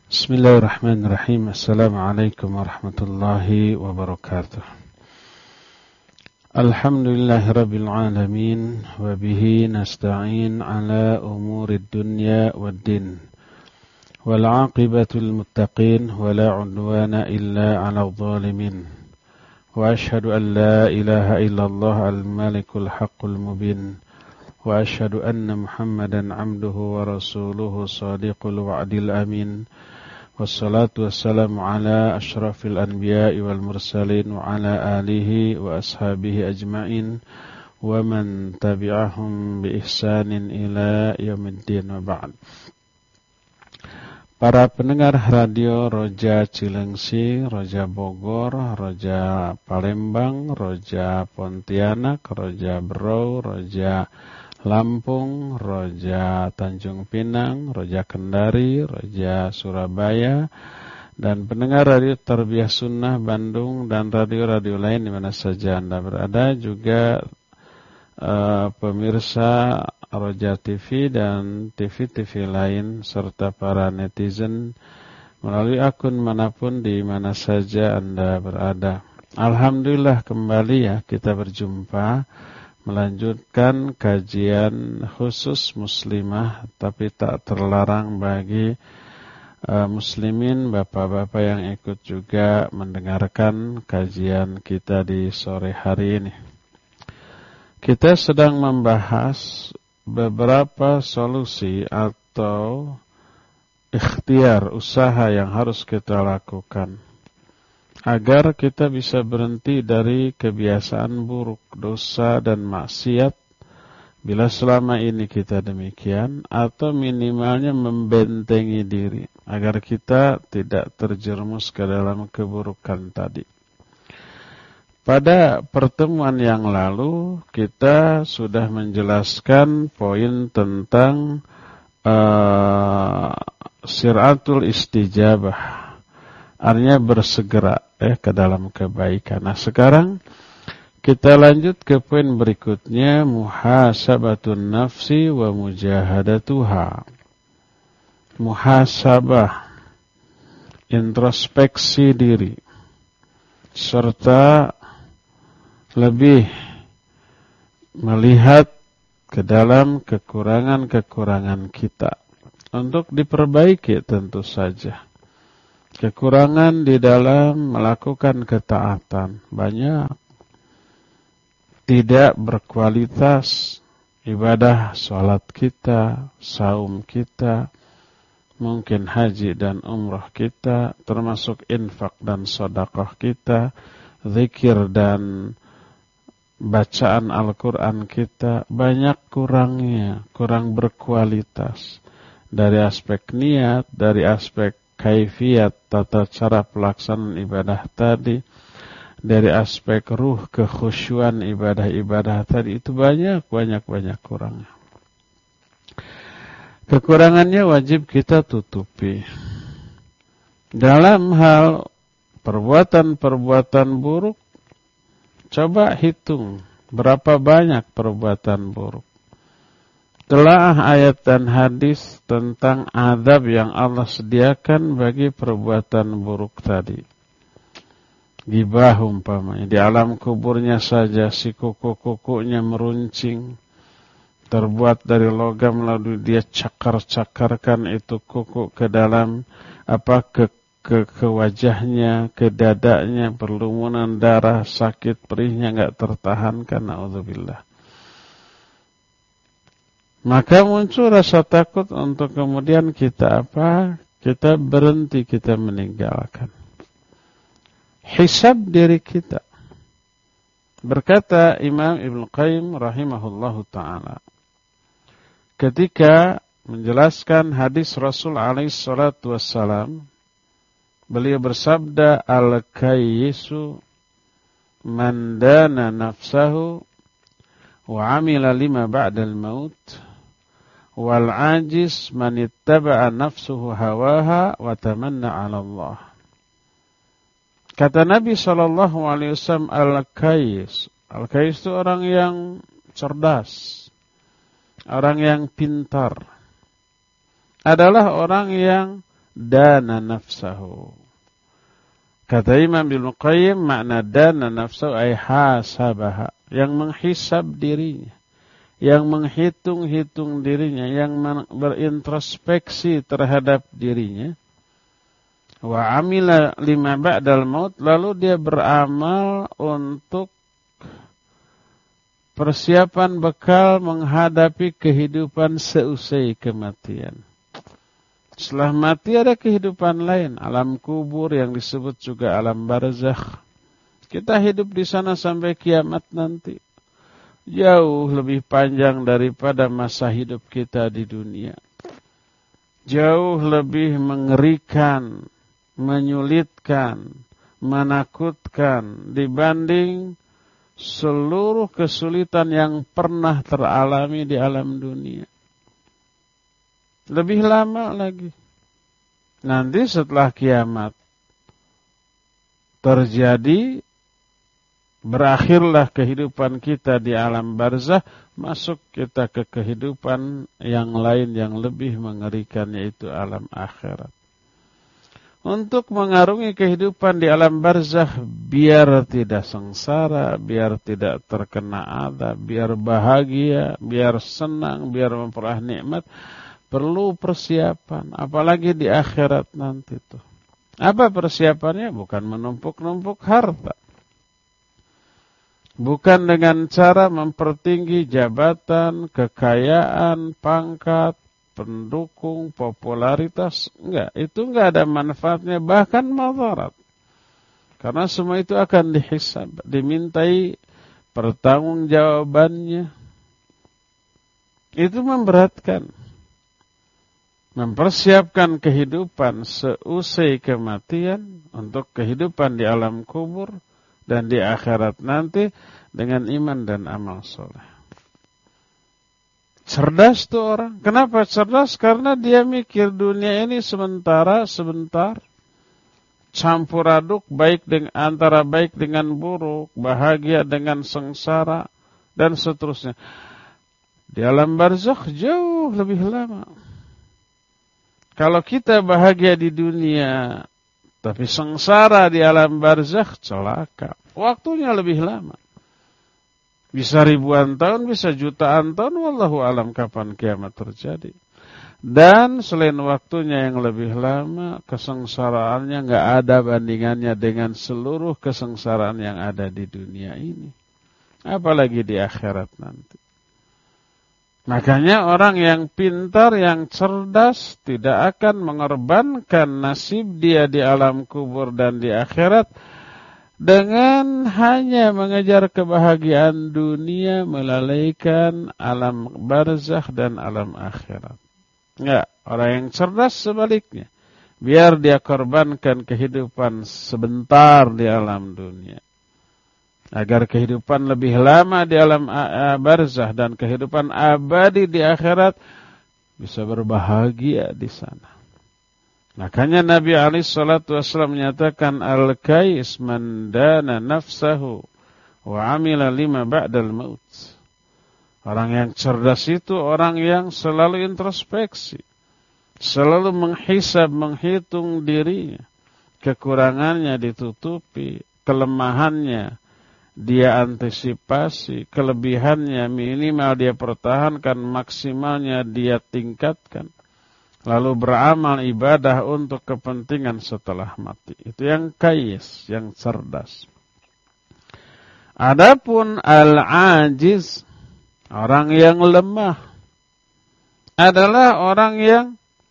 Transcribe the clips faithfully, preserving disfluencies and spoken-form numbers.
Bismillahirrahmanirrahim. Assalamualaikum warahmatullahi wabarakatuh. Alhamdulillahirabbil alamin wa bihi nasta'in ala umurid dunya waddin. Wal 'aqibatul muttaqin wa la 'udwana illa 'alal zalimin. Wa ashhadu an la ilaha illallah al-malikul haqqul mubin. Wa ashhadu anna Muhammadan 'abduhu wa rasuluhu shadiqul wa'dil amin. Wassalatu wassalamu ala ashrafil anbiya'i wal mursalin wa ala alihi wa ashabihi ajma'in wa man tabi'ahum bi ihsanin ila yaumiddin wa ba'd. Para pendengar radio Roja Cilengsi, Roja Bogor, Roja Palembang, Roja Pontianak, Roja Berau, Roja Lampung, Roja Tanjung Pinang, Roja Kendari, Roja Surabaya, dan pendengar radio Tarbiyah Sunnah Bandung dan radio-radio lain di mana saja Anda berada, juga uh, pemirsa Roja T V dan T V-T V lain serta para netizen melalui akun manapun di mana saja Anda berada. Alhamdulillah kembali ya kita berjumpa melanjutkan kajian khusus muslimah, tapi tak terlarang bagi uh, muslimin, bapak-bapak yang ikut juga mendengarkan kajian kita di sore hari ini. Kita sedang membahas beberapa solusi atau ikhtiar usaha yang harus kita lakukan agar kita bisa berhenti dari kebiasaan buruk, dosa dan maksiat bila selama ini kita demikian, atau minimalnya membentengi diri agar kita tidak terjerumus ke dalam keburukan tadi. Pada pertemuan yang lalu kita sudah menjelaskan poin tentang uh, siratul istijabah, artinya bersegera eh, ke dalam kebaikan. Nah sekarang kita lanjut ke poin berikutnya, muhasabatun nafsi wa mujahadatuha. Muhasabah, introspeksi diri, serta lebih melihat ke dalam kekurangan-kekurangan kita untuk diperbaiki tentu saja. Kekurangan di dalam melakukan ketaatan banyak, tidak berkualitas ibadah salat kita, saum kita, mungkin haji dan umrah kita, termasuk infak dan sedekah kita, zikir dan bacaan Al-Quran kita, banyak kurangnya, kurang berkualitas dari aspek niat, dari aspek kaifiat, tata cara pelaksanaan ibadah tadi, dari aspek ruh, kekhusyuan ibadah-ibadah tadi, itu banyak, banyak, banyak kurangnya. Kekurangannya wajib kita tutupi. Dalam hal perbuatan-perbuatan buruk, coba hitung berapa banyak perbuatan buruk. Telaah ayat dan hadis tentang azab yang Allah sediakan bagi perbuatan buruk tadi. Gibah umpamanya, di alam kuburnya saja si kuku-kukunya meruncing, terbuat dari logam, lalu dia cakar-cakarkan itu kuku ke dalam apa ke ke, ke wajahnya, ke dadanya, perlumuran darah, sakit perihnya enggak tertahankan, naudzubillah. Maka muncul rasa takut untuk kemudian kita apa? Kita berhenti, kita meninggalkan. Hisab diri kita. Berkata Imam Ibnu Qayyim rahimahullahu ta'ala, ketika menjelaskan hadis Rasul alaihi salatu wassalam, beliau bersabda, al-kayyisu man dana nafsahu wa amila lima ba'dal maut, wal ajiz man ittaba'a nafsuhu hawaha wa tamanna 'ala Allah. Kata Nabi sallallahu alaihi wasallam, al-kayyis. Al-kayyis itu orang yang cerdas, orang yang pintar. Adalah orang yang dana nafsahu. Kata Imam Ibnu Qayyim, makna dana nafsahu ay hasabaha, yang menghisab dirinya, yang menghitung-hitung dirinya, yang berintrospeksi terhadap dirinya. Wa amila lima ba'dal maut, lalu dia beramal untuk persiapan bekal menghadapi kehidupan seusai kematian. Setelah mati ada kehidupan lain, alam kubur yang disebut juga alam barzakh. Kita hidup di sana sampai kiamat nanti. Jauh lebih panjang daripada masa hidup kita di dunia. Jauh lebih mengerikan, menyulitkan, menakutkan dibanding seluruh kesulitan yang pernah teralami di alam dunia. Lebih lama lagi. Nanti setelah kiamat terjadi, berakhirlah kehidupan kita di alam barzakh, masuk kita ke kehidupan yang lain yang lebih mengerikan, yaitu alam akhirat. Untuk mengarungi kehidupan di alam barzakh, biar tidak sengsara, biar tidak terkena adab, biar bahagia, biar senang, biar memperoleh nikmat, perlu persiapan, apalagi di akhirat nanti tuh. Apa persiapannya? Bukan menumpuk-numpuk harta. Bukan dengan cara mempertinggi jabatan, kekayaan, pangkat, pendukung, popularitas. Enggak, itu enggak ada manfaatnya, bahkan madarat. Karena semua itu akan dihisab, dimintai pertanggungjawabannya. Itu memberatkan. Mempersiapkan kehidupan seusai kematian untuk kehidupan di alam kubur dan di akhirat nanti dengan iman dan amal soleh. Cerdas tuh orang. Kenapa cerdas? Karena dia mikir dunia ini sementara, sebentar. Campur aduk baik dengan, antara baik dengan buruk, bahagia dengan sengsara, dan seterusnya. Di alam barzakh jauh lebih lama. Kalau kita bahagia di dunia, tapi sengsara di alam barzakh, celaka. Waktunya lebih lama. Bisa ribuan tahun, bisa jutaan tahun, wallahu alam kapan kiamat terjadi. Dan selain waktunya yang lebih lama, kesengsaraannya nggak ada bandingannya dengan seluruh kesengsaraan yang ada di dunia ini. Apalagi di akhirat nanti. Makanya orang yang pintar, yang cerdas, tidak akan mengorbankan nasib dia di alam kubur dan di akhirat dengan hanya mengejar kebahagiaan dunia, melalaikan alam barzakh dan alam akhirat. Enggak, orang yang cerdas sebaliknya. Biar dia korbankan kehidupan sebentar di alam dunia, agar kehidupan lebih lama di alam barzakh dan kehidupan abadi di akhirat bisa berbahagia di sana. Makanya Nabi alaihi salatu wasallam menyatakan, al-kais man dana nafsahu wa amila lima ba'dal maut. Orang yang cerdas itu orang yang selalu introspeksi, selalu menghisab, menghitung dirinya, kekurangannya ditutupi, kelemahannya dia antisipasi, kelebihannya minimal dia pertahankan, maksimalnya dia tingkatkan. Lalu beramal ibadah untuk kepentingan setelah mati. Itu yang kais, yang cerdas. Adapun al-ajiz, orang yang lemah, adalah orang yang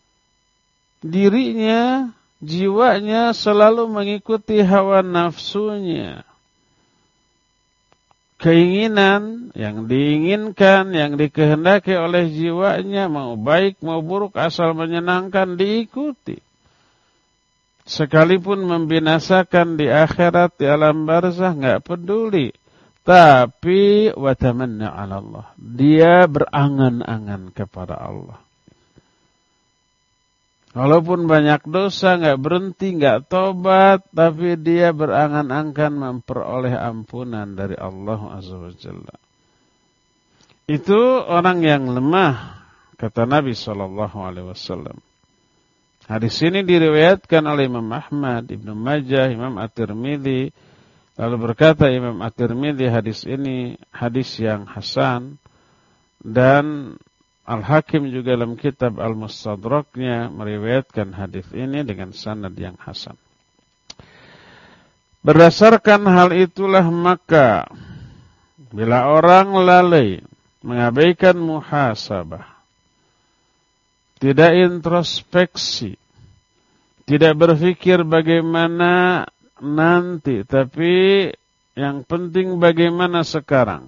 dirinya, jiwanya selalu mengikuti hawa nafsunya. Keinginan yang diinginkan, yang dikehendaki oleh jiwanya, mau baik mau buruk, asal menyenangkan, diikuti. Sekalipun membinasakan di akhirat, di alam barzakh, enggak peduli. Tapi watamanna 'ala Allah, dia berangan-angan kepada Allah. Walaupun banyak dosa, enggak berhenti, enggak tobat, tapi dia berangan-angan memperoleh ampunan dari Allah Azza wa Jalla. Itu orang yang lemah, kata Nabi sallallahu alaihi wasallam. Hadis ini diriwayatkan oleh Imam Ahmad, Ibnu Majah, Imam At-Tirmidzi. Lalu berkata Imam At-Tirmidzi, hadis ini hadis yang hasan. Dan Al-Hakim juga dalam kitab Al-Mustadraknya meriwayatkan hadis ini dengan sanad yang hasan. Berdasarkan hal itulah maka bila orang lalai mengabaikan muhasabah, tidak introspeksi, tidak berpikir bagaimana nanti, tapi yang penting bagaimana sekarang.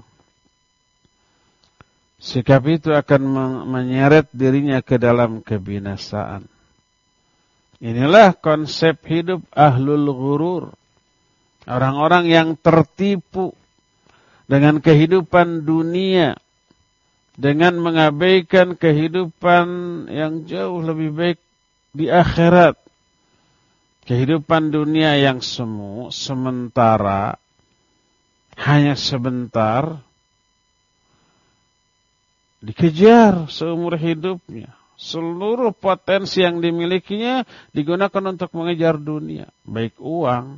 Sikap itu akan menyeret dirinya ke dalam kebinasaan. Inilah konsep hidup ahlul ghurur. Orang-orang yang tertipu dengan kehidupan dunia, dengan mengabaikan kehidupan yang jauh lebih baik di akhirat. Kehidupan dunia yang semu, sementara, hanya sebentar, dikejar seumur hidupnya. Seluruh potensi yang dimilikinya digunakan untuk mengejar dunia. Baik uang,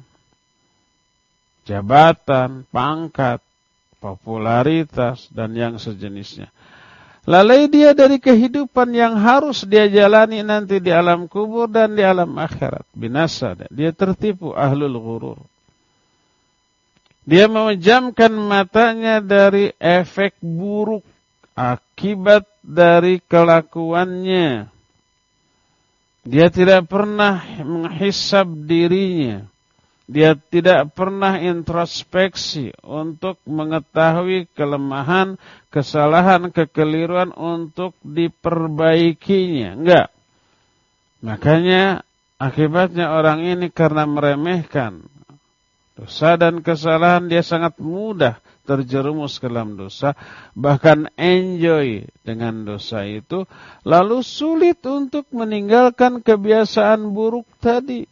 jabatan, pangkat, popularitas, dan yang sejenisnya. Lalai dia dari kehidupan yang harus dia jalani nanti di alam kubur dan di alam akhirat. Binasa. Dia tertipu ahlul ghurur. Dia memejamkan matanya dari efek buruk akibat dari kelakuannya. Dia tidak pernah menghisab dirinya. Dia tidak pernah introspeksi untuk mengetahui kelemahan, kesalahan, kekeliruan untuk diperbaikinya. Enggak. Makanya akibatnya orang ini karena meremehkan dosa dan kesalahan, dia sangat mudah terjerumus ke dalam dosa, bahkan enjoy dengan dosa itu, lalu sulit untuk meninggalkan kebiasaan buruk tadi.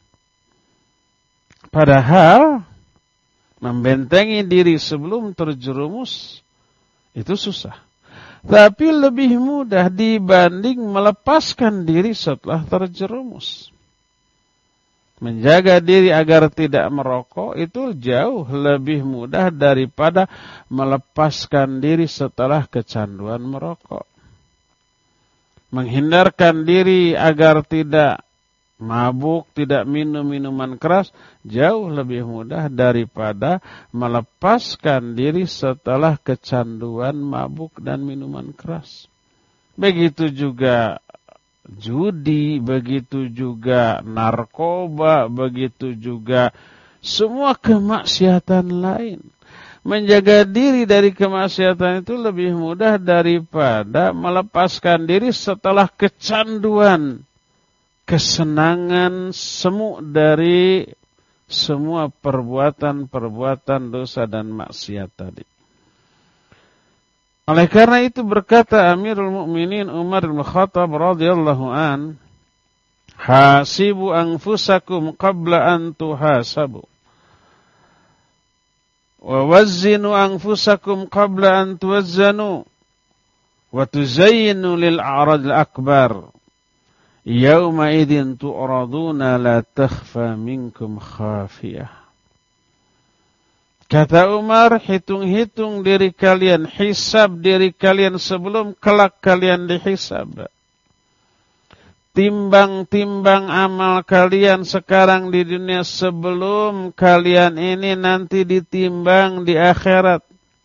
Padahal membentengi diri sebelum terjerumus itu susah. Tapi lebih mudah dibanding melepaskan diri setelah terjerumus. Menjaga diri agar tidak merokok itu jauh lebih mudah daripada melepaskan diri setelah kecanduan merokok. Menghindarkan diri agar tidak mabuk, tidak minum minuman keras, jauh lebih mudah daripada melepaskan diri setelah kecanduan mabuk dan minuman keras. Begitu juga judi, begitu juga narkoba, begitu juga semua kemaksiatan lain. Menjaga diri dari kemaksiatan itu lebih mudah daripada melepaskan diri setelah kecanduan, kesenangan semu dari semua perbuatan-perbuatan dosa dan maksiat tadi. Oleh karena itu berkata Amirul Mukminin Umar bin Khattab radhiyallahu an, hasibu anfusakum qabla an tuhasabu, wa wazzinu anfusakum qabla an tuwazzanu, wa tuzayyinu lil a'radil akbar. Yauma idzin tu'raduna la takhfa minkum khafiyah. Kata Umar, hitung-hitung diri kalian, hisab diri kalian sebelum kelak kalian dihisab. Timbang-timbang amal kalian sekarang di dunia sebelum kalian ini nanti ditimbang di akhirat.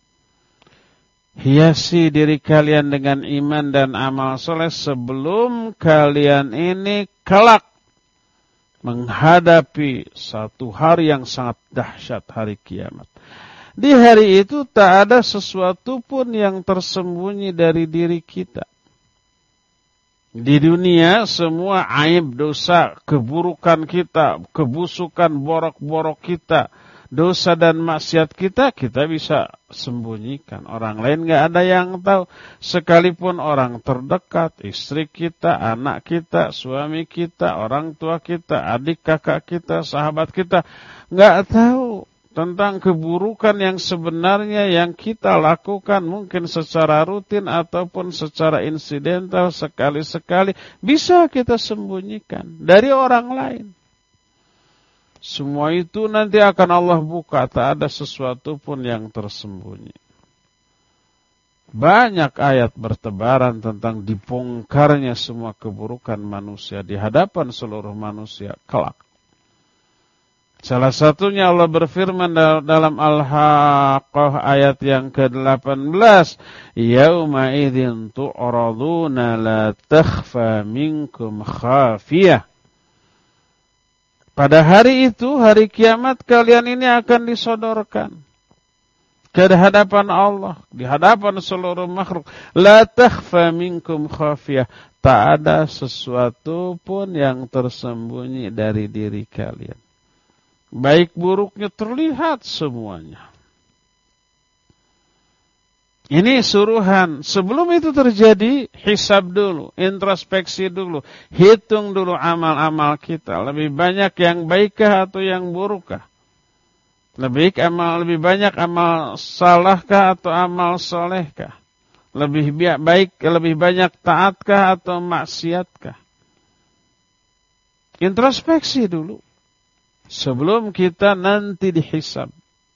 Hiasi diri kalian dengan iman dan amal soleh sebelum kalian ini kelak menghadapi satu hari yang sangat dahsyat, hari kiamat. Di hari itu tak ada sesuatu pun yang tersembunyi dari diri kita. Di dunia semua aib, dosa, keburukan kita, kebusukan, borok-borok kita, dosa dan maksiat kita, kita bisa sembunyikan. Orang lain gak ada yang tahu. Sekalipun orang terdekat, istri kita, anak kita, suami kita, orang tua kita, adik kakak kita, sahabat kita, gak tahu. tentang keburukan yang sebenarnya yang kita lakukan mungkin secara rutin ataupun secara insidental sekali-sekali bisa kita sembunyikan dari orang lain. Semua itu nanti akan Allah buka, tak ada sesuatu pun yang tersembunyi. Banyak ayat bertebaran tentang dibongkarnya semua keburukan manusia di hadapan seluruh manusia kelak. Salah satunya Allah berfirman dalam Al-Haqqah ayat yang ke delapan belas. Yauma idzin tu'raduna la takhfa minkum khafiyah. Pada hari itu, hari kiamat, kalian ini akan disodorkan ke hadapan Allah, di hadapan seluruh makhluk. La takhfa minkum khafiyah. Tak ada sesuatu pun yang tersembunyi dari diri kalian. Baik buruknya terlihat semuanya. Ini suruhan. Sebelum itu terjadi, hisab dulu, introspeksi dulu, hitung dulu amal-amal kita. Lebih banyak yang baikkah atau yang burukkah? Lebih amal, lebih banyak amal salahkah atau amal solehkah? Lebih baik, lebih banyak taatkah atau maksiatkah? Introspeksi dulu. Sebelum kita nanti dihisab.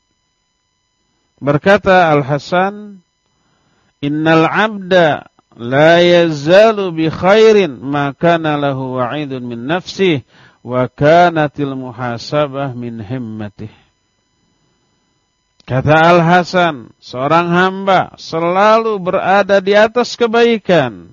Berkata Al-Hasan, Innal abda la yazalu bi khairin ma kana lahu wa'idun min nafsih wa kanatil muhasabah min himmatih. Kata Al-Hasan, seorang hamba selalu berada di atas kebaikan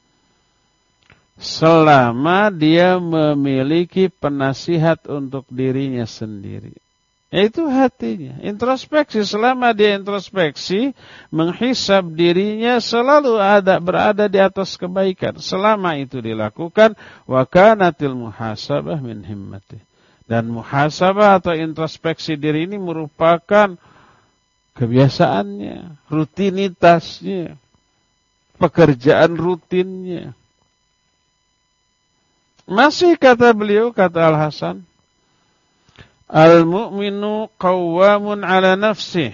selama dia memiliki penasihat untuk dirinya sendiri. Itu hatinya. Introspeksi, selama dia introspeksi, menghisab dirinya selalu ada berada di atas kebaikan. Selama itu dilakukan, wa kanatil muhasabah min himmati. Dan muhasabah atau introspeksi diri ini merupakan kebiasaannya, rutinitasnya, pekerjaan rutinnya. Masih kata beliau, kata Al-Hasan, Al-mu'minu qawwamun ala nafsih,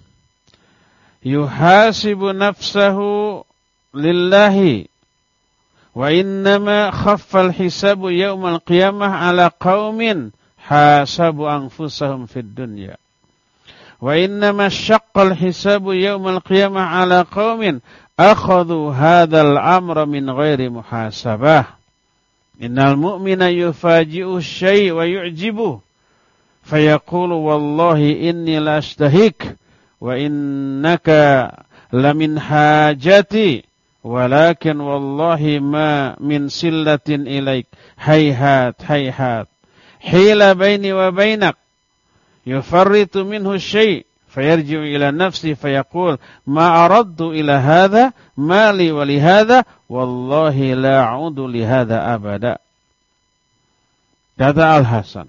yuhasibu nafsahu lillahi, wa innama khaffal hisabu yawmal qiyamah ala qawmin hasabu anfusahum fid dunya. Wa innama syaqqal hisabu yawmal qiyamah ala qawmin akhadhu hadzal amra min ghairi muhasabah. Innal mu'mina yufaji'u syai' wa yu'jibuh. Fayaqulu wallahi inni la ashtahik. Wa innaka lamin hajati. Walakin wallahi ma min sillatin ilaik. Hayhat, hayhat. Hila baini wa bainak. Yufarritu minhu syai'. فيرجع إلى نفسه فيقول ما أردت إلى هذا ما لي ولهذا والله لا أعود لهذا أبدا. Kata Al-Hasan,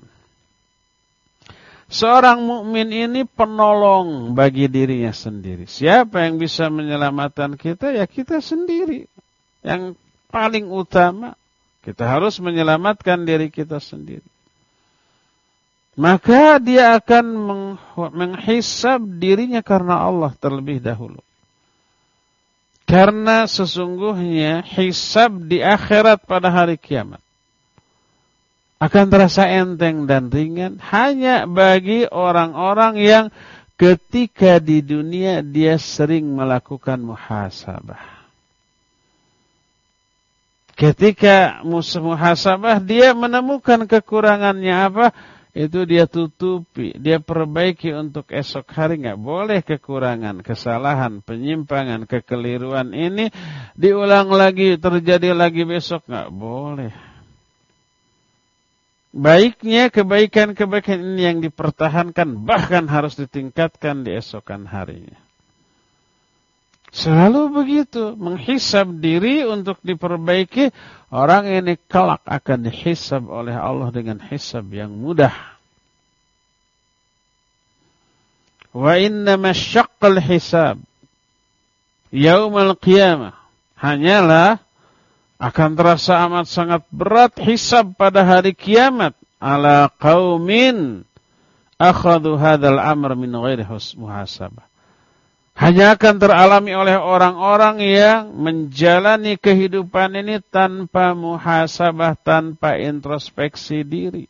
seorang mukmin ini penolong bagi dirinya sendiri. Siapa yang bisa menyelamatkan kita? Ya kita sendiri. Yang paling utama, kita harus menyelamatkan diri kita sendiri. Maka dia akan menghisab dirinya karena Allah terlebih dahulu. Karena sesungguhnya hisab di akhirat pada hari kiamat akan terasa enteng dan ringan hanya bagi orang-orang yang ketika di dunia dia sering melakukan muhasabah. Ketika muhasabah dia menemukan kekurangannya apa? Itu dia tutupi, dia perbaiki untuk esok hari. Nggak boleh kekurangan, kesalahan, penyimpangan, kekeliruan ini diulang lagi, terjadi lagi besok. Nggak boleh. Baiknya kebaikan-kebaikan ini yang dipertahankan, bahkan harus ditingkatkan di esokan harinya. Selalu begitu, menghisab diri untuk diperbaiki. Orang ini kelak akan dihisab oleh Allah dengan hisab yang mudah. Wa innama syaqqal hisab yaumal qiyamah. Hanyalah akan terasa amat sangat berat hisab pada hari kiamat. Ala qaumin akhadhu hadzal amr min ghairi muhasabah. Hanya akan teralami oleh orang-orang yang menjalani kehidupan ini tanpa muhasabah, tanpa introspeksi diri.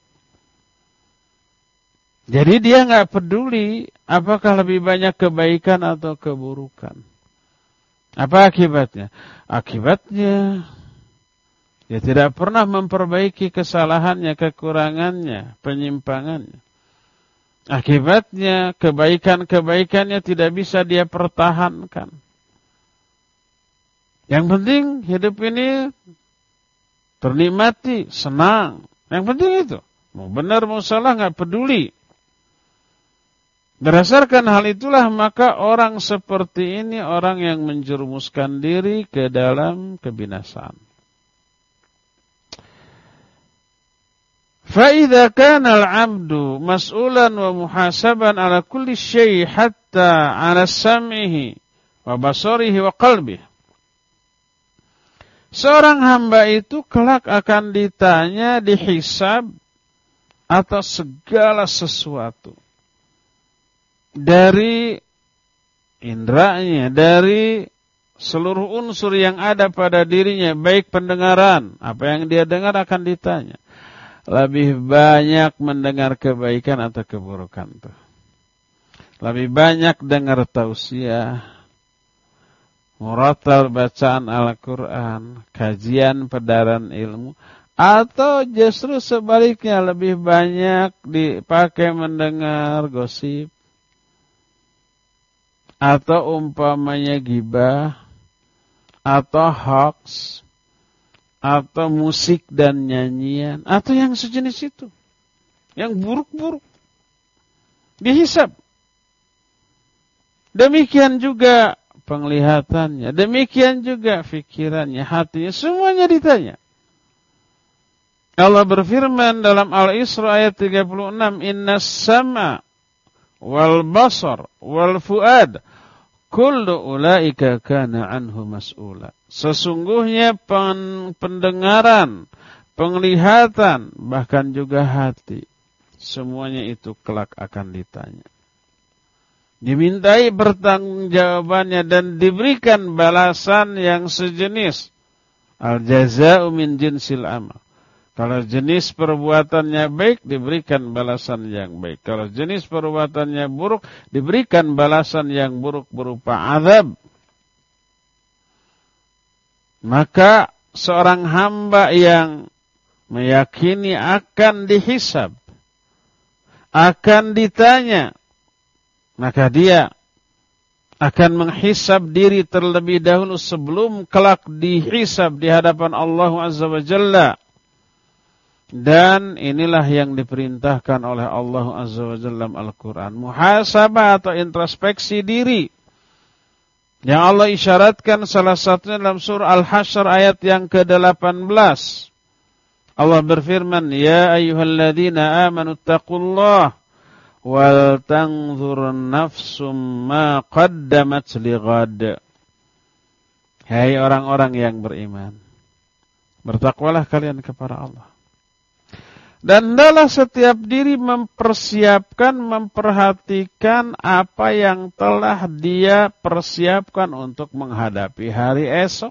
Jadi dia nggak peduli apakah lebih banyak kebaikan atau keburukan. Apa akibatnya? Akibatnya dia tidak pernah memperbaiki kesalahannya, kekurangannya, penyimpangannya. Akibatnya kebaikan-kebaikannya tidak bisa dia pertahankan. Yang penting hidup ini ternikmati, senang. Yang penting itu. Mau benar mau salah nggak peduli. Berdasarkan hal itulah maka orang seperti ini orang yang menjerumuskan diri ke dalam kebinasaan. فَإِذَا كَانَ الْعَبْدُ مَسْئُولًا وَمُحَاسَبًا عَلَى كُلِّ شَيْءٍ حَتَّى عَلَى سَمْعِهِ وَبَصَرِهِ وَقَلْبِهِ. Seorang hamba itu kelak akan ditanya, dihisab atas segala sesuatu. Dari indranya, dari seluruh unsur yang ada pada dirinya, baik pendengaran, apa yang dia dengar akan ditanya. Lebih banyak mendengar kebaikan atau keburukan tuh. Lebih banyak dengar tausiah, muratal bacaan Al-Quran, kajian pedaran ilmu, atau justru sebaliknya lebih banyak dipakai mendengar gosip, atau umpamanya gibah, atau hoax, atau musik dan nyanyian, atau yang sejenis itu, yang buruk-buruk, dihisab. Demikian juga penglihatannya, demikian juga fikirannya, hatinya, semuanya ditanya. Allah berfirman dalam Al-Isra ayat tiga puluh enam, Inna sama wal basar wal fuad kullu ulaika kana anhu mas'ula. Sesungguhnya pendengaran, penglihatan, bahkan juga hati, semuanya itu kelak akan ditanya. Dimintai pertanggungjawabannya dan diberikan balasan yang sejenis. Al-jaza'u min jinsil amal. Kalau jenis perbuatannya baik, diberikan balasan yang baik. Kalau jenis perbuatannya buruk, diberikan balasan yang buruk berupa azab. Maka seorang hamba yang meyakini akan dihisab, akan ditanya, maka dia akan menghisab diri terlebih dahulu sebelum kelak dihisab di hadapan Allah Azza wa Jalla. Dan inilah yang diperintahkan oleh Allah Azza wa Jalla dalam Al-Quran. Muhasabah atau introspeksi diri. Yang Allah isyaratkan salah satunya dalam surah Al-Hasyr ayat yang ke delapan belas. Allah berfirman, Ya ayyuhalladzina amanu taqullah wal tanzur nafsum ma qaddamat lighad. Hai orang-orang yang beriman, bertakwalah kalian kepada Allah. Dan hendaklah setiap diri mempersiapkan, memperhatikan apa yang telah dia persiapkan untuk menghadapi hari esok.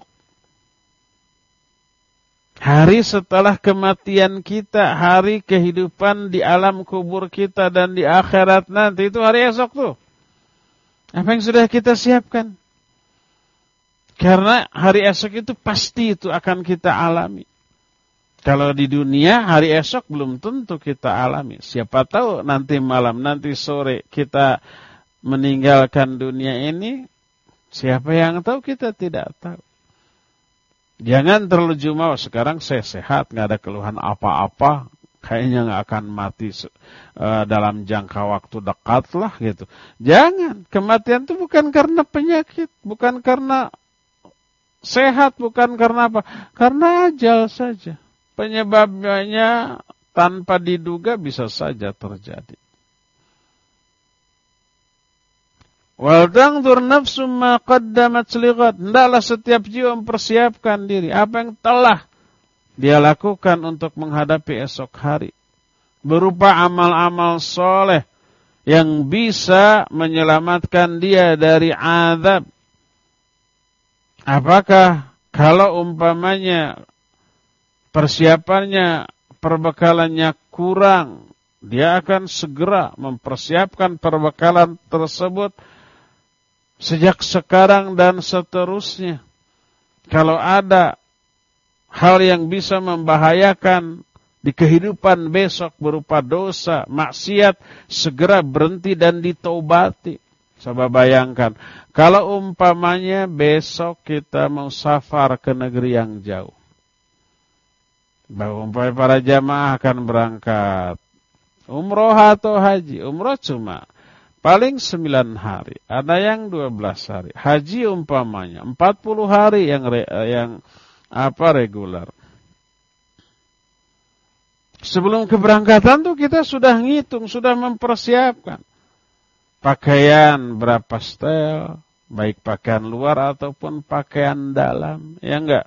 Hari setelah kematian kita, hari kehidupan di alam kubur kita dan di akhirat nanti, itu hari esok tuh. Apa yang sudah kita siapkan? Karena hari esok itu pasti itu akan kita alami. Kalau di dunia, hari esok belum tentu kita alami. Siapa tahu nanti malam, nanti sore kita meninggalkan dunia ini. Siapa yang tahu, kita tidak tahu. Jangan terlalu jumawa, sekarang saya sehat, nggak ada keluhan apa-apa. Kayaknya nggak akan mati uh, dalam jangka waktu dekat lah gitu. Jangan, kematian itu bukan karena penyakit, bukan karena sehat, bukan karena apa. Karena ajal saja. Penyebabnya tanpa diduga bisa saja terjadi. Wal tanzur nafsum ma qaddamat lighad. Hendaklah setiap jiwa mempersiapkan diri apa yang telah dia lakukan untuk menghadapi esok hari. Berupa amal-amal soleh yang bisa menyelamatkan dia dari azab. Apakah kalau umpamanya persiapannya, perbekalannya kurang, dia akan segera mempersiapkan perbekalan tersebut sejak sekarang dan seterusnya. Kalau ada hal yang bisa membahayakan di kehidupan besok berupa dosa, maksiat, segera berhenti dan ditaubati. Coba bayangkan, kalau umpamanya besok kita mau safar ke negeri yang jauh. Bahwa umpamanya para jamaah akan berangkat umroh atau haji. Umroh cuma paling sembilan hari, ada yang dua belas hari. Haji umpamanya empat puluh hari yang re, yang apa regular. Sebelum keberangkatan tuh kita sudah ngitung, sudah mempersiapkan. Pakaian berapa setel, baik pakaian luar ataupun pakaian dalam, ya enggak?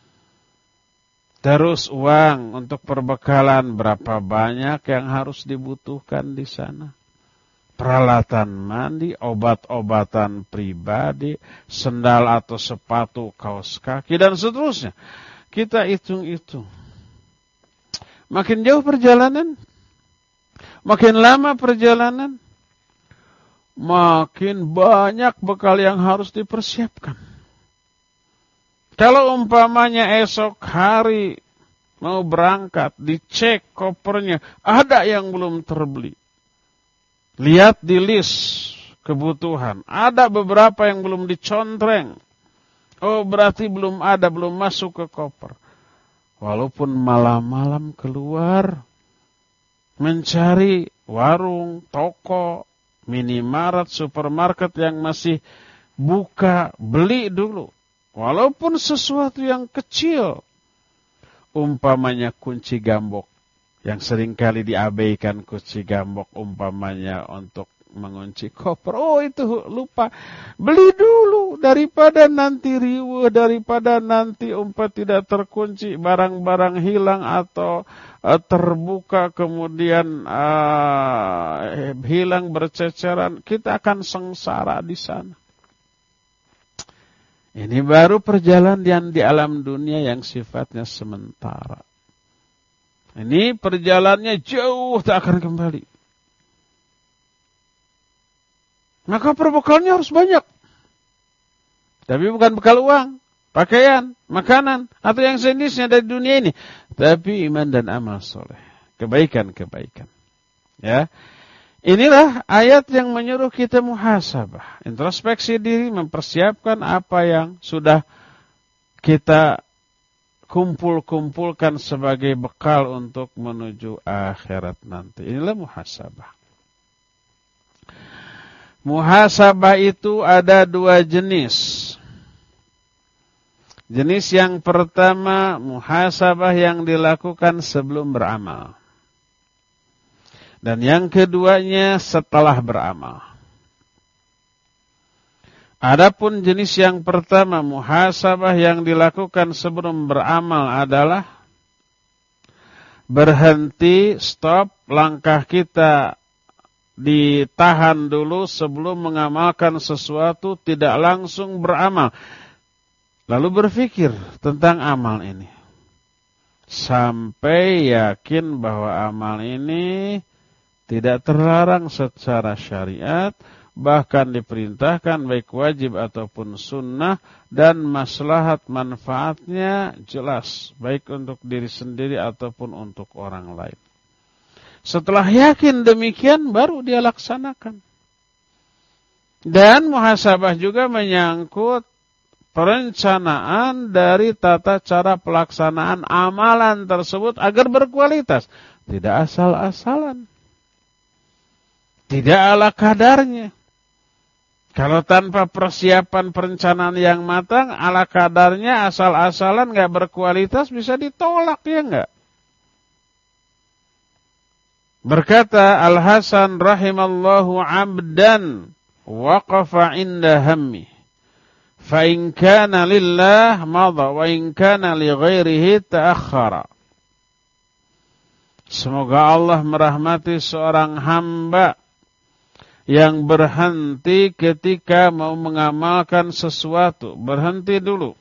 Terus uang untuk perbekalan berapa banyak yang harus dibutuhkan di sana. Peralatan mandi, obat-obatan pribadi, sendal atau sepatu, kaos kaki, dan seterusnya. Kita hitung-hitung. Makin jauh perjalanan, makin lama perjalanan, makin banyak bekal yang harus dipersiapkan. Kalau umpamanya esok hari mau berangkat, dicek kopernya, ada yang belum terbeli. Lihat di list kebutuhan, ada beberapa yang belum dicontreng. Oh, berarti belum ada, belum masuk ke koper. Walaupun malam-malam keluar, mencari warung, toko, minimarket, supermarket yang masih buka, beli dulu. Walaupun sesuatu yang kecil, umpamanya kunci gambok, yang seringkali diabaikan kunci gambok umpamanya untuk mengunci koper. Oh, itu lupa. Beli dulu daripada nanti riweuh, daripada nanti umpah tidak terkunci, barang-barang hilang atau uh, terbuka kemudian uh, hilang berceceran. Kita akan sengsara di sana. Ini baru perjalanan di alam dunia yang sifatnya sementara. Ini perjalanannya jauh tak akan kembali. Maka perbekalnya harus banyak. Tapi bukan bekal uang, pakaian, makanan, atau yang sejenisnya dari dunia ini. Tapi iman dan amal soleh. Kebaikan-kebaikan. Ya. Inilah ayat yang menyuruh kita muhasabah. Introspeksi diri, mempersiapkan apa yang sudah kita kumpul-kumpulkan sebagai bekal untuk menuju akhirat nanti. Inilah muhasabah. Muhasabah itu ada dua jenis. Jenis yang pertama, muhasabah yang dilakukan sebelum beramal. Dan yang keduanya setelah beramal. Adapun jenis yang pertama, muhasabah yang dilakukan sebelum beramal adalah berhenti, stop, langkah kita ditahan dulu sebelum mengamalkan sesuatu, tidak langsung beramal. Lalu berpikir tentang amal ini. Sampai yakin bahwa amal ini tidak terlarang secara syariat, bahkan diperintahkan baik wajib ataupun sunnah, dan maslahat manfaatnya jelas, baik untuk diri sendiri ataupun untuk orang lain. Setelah yakin demikian, baru dia laksanakan. Dan muhasabah juga menyangkut perencanaan dari tata cara pelaksanaan amalan tersebut agar berkualitas. Tidak asal-asalan. Tidak ala kadarnya. Kalau tanpa persiapan perencanaan yang matang, ala kadarnya, asal-asalan, nggak berkualitas, bisa ditolak, ya nggak? Berkata Al-Hasan rahimallahu abdan waqafa inda hammi. Fa in kana lillah madha wa in kana li ghairihi ta'akhkhara. Semoga Allah merahmati seorang hamba yang berhenti ketika mau mengamalkan sesuatu. Berhenti dulu.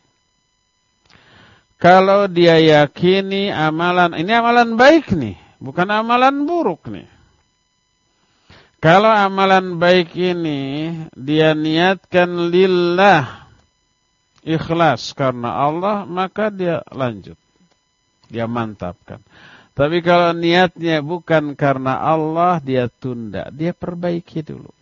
Kalau dia yakini amalan, ini amalan baik nih, bukan amalan buruk nih. Kalau amalan baik ini dia niatkan lillah, ikhlas karena Allah, maka dia lanjut. Dia mantapkan. Tapi kalau niatnya bukan karena Allah, dia tunda, dia perbaiki dulu.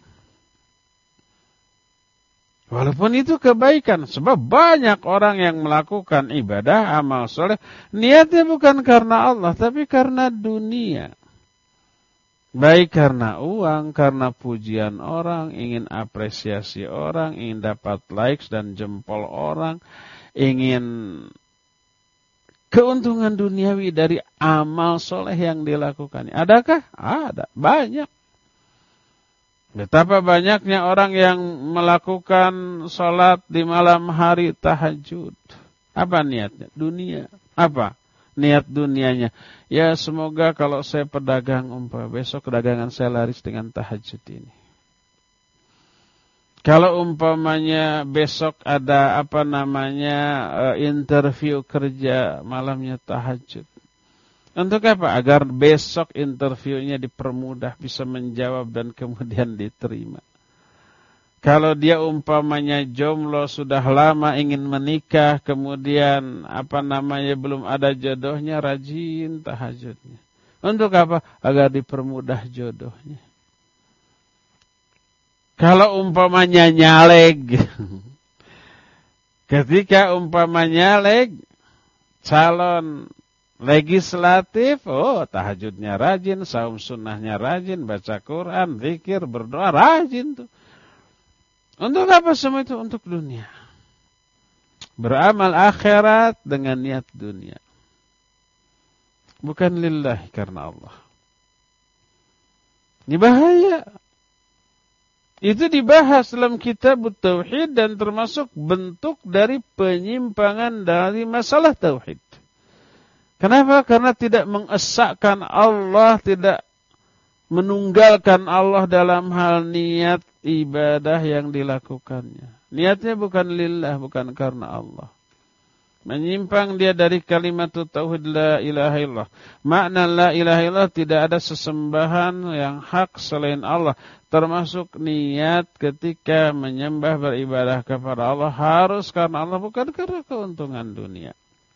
Walaupun itu kebaikan, sebab banyak orang yang melakukan ibadah, amal soleh, niatnya bukan karena Allah, tapi karena dunia. Baik karena uang, karena pujian orang, ingin apresiasi orang, ingin dapat likes dan jempol orang, ingin keuntungan duniawi dari amal soleh yang dilakukannya. Adakah? Ada, banyak. Betapa banyaknya orang yang melakukan sholat di malam hari tahajud. Apa niatnya? Dunia. Apa niat dunianya? Ya semoga kalau saya pedagang umpama besok dagangan saya laris dengan tahajud ini. Kalau umpamanya besok ada apa namanya interview kerja malamnya tahajud. Untuk apa? Agar besok interviewnya dipermudah, bisa menjawab dan kemudian diterima. Kalau dia umpamanya jomblo sudah lama ingin menikah, kemudian apa namanya belum ada jodohnya, rajin tahajudnya. Untuk apa? Agar dipermudah jodohnya. Kalau umpamanya nyaleg, ketika umpamanya nyaleg, calon legislatif, oh tahajudnya rajin, saum sunnahnya rajin, baca Quran, zikir, berdoa, rajin tuh. Untuk apa semua itu? Untuk dunia. Beramal akhirat dengan niat dunia. Bukan lillahi, karena Allah. Ini bahaya. Itu dibahas dalam kitab Tauhid dan termasuk bentuk dari penyimpangan dari masalah Tauhid. Kenapa? Karena tidak mengesahkan Allah, tidak menunggalkan Allah dalam hal niat ibadah yang dilakukannya. Niatnya bukan lillah, bukan karena Allah. Menyimpang dia dari kalimat tauhid la ilaha illallah. Makna la ilaha illallah, tidak ada sesembahan yang hak selain Allah. Termasuk niat ketika menyembah beribadah kepada Allah harus karena Allah, bukan karena keuntungan dunia.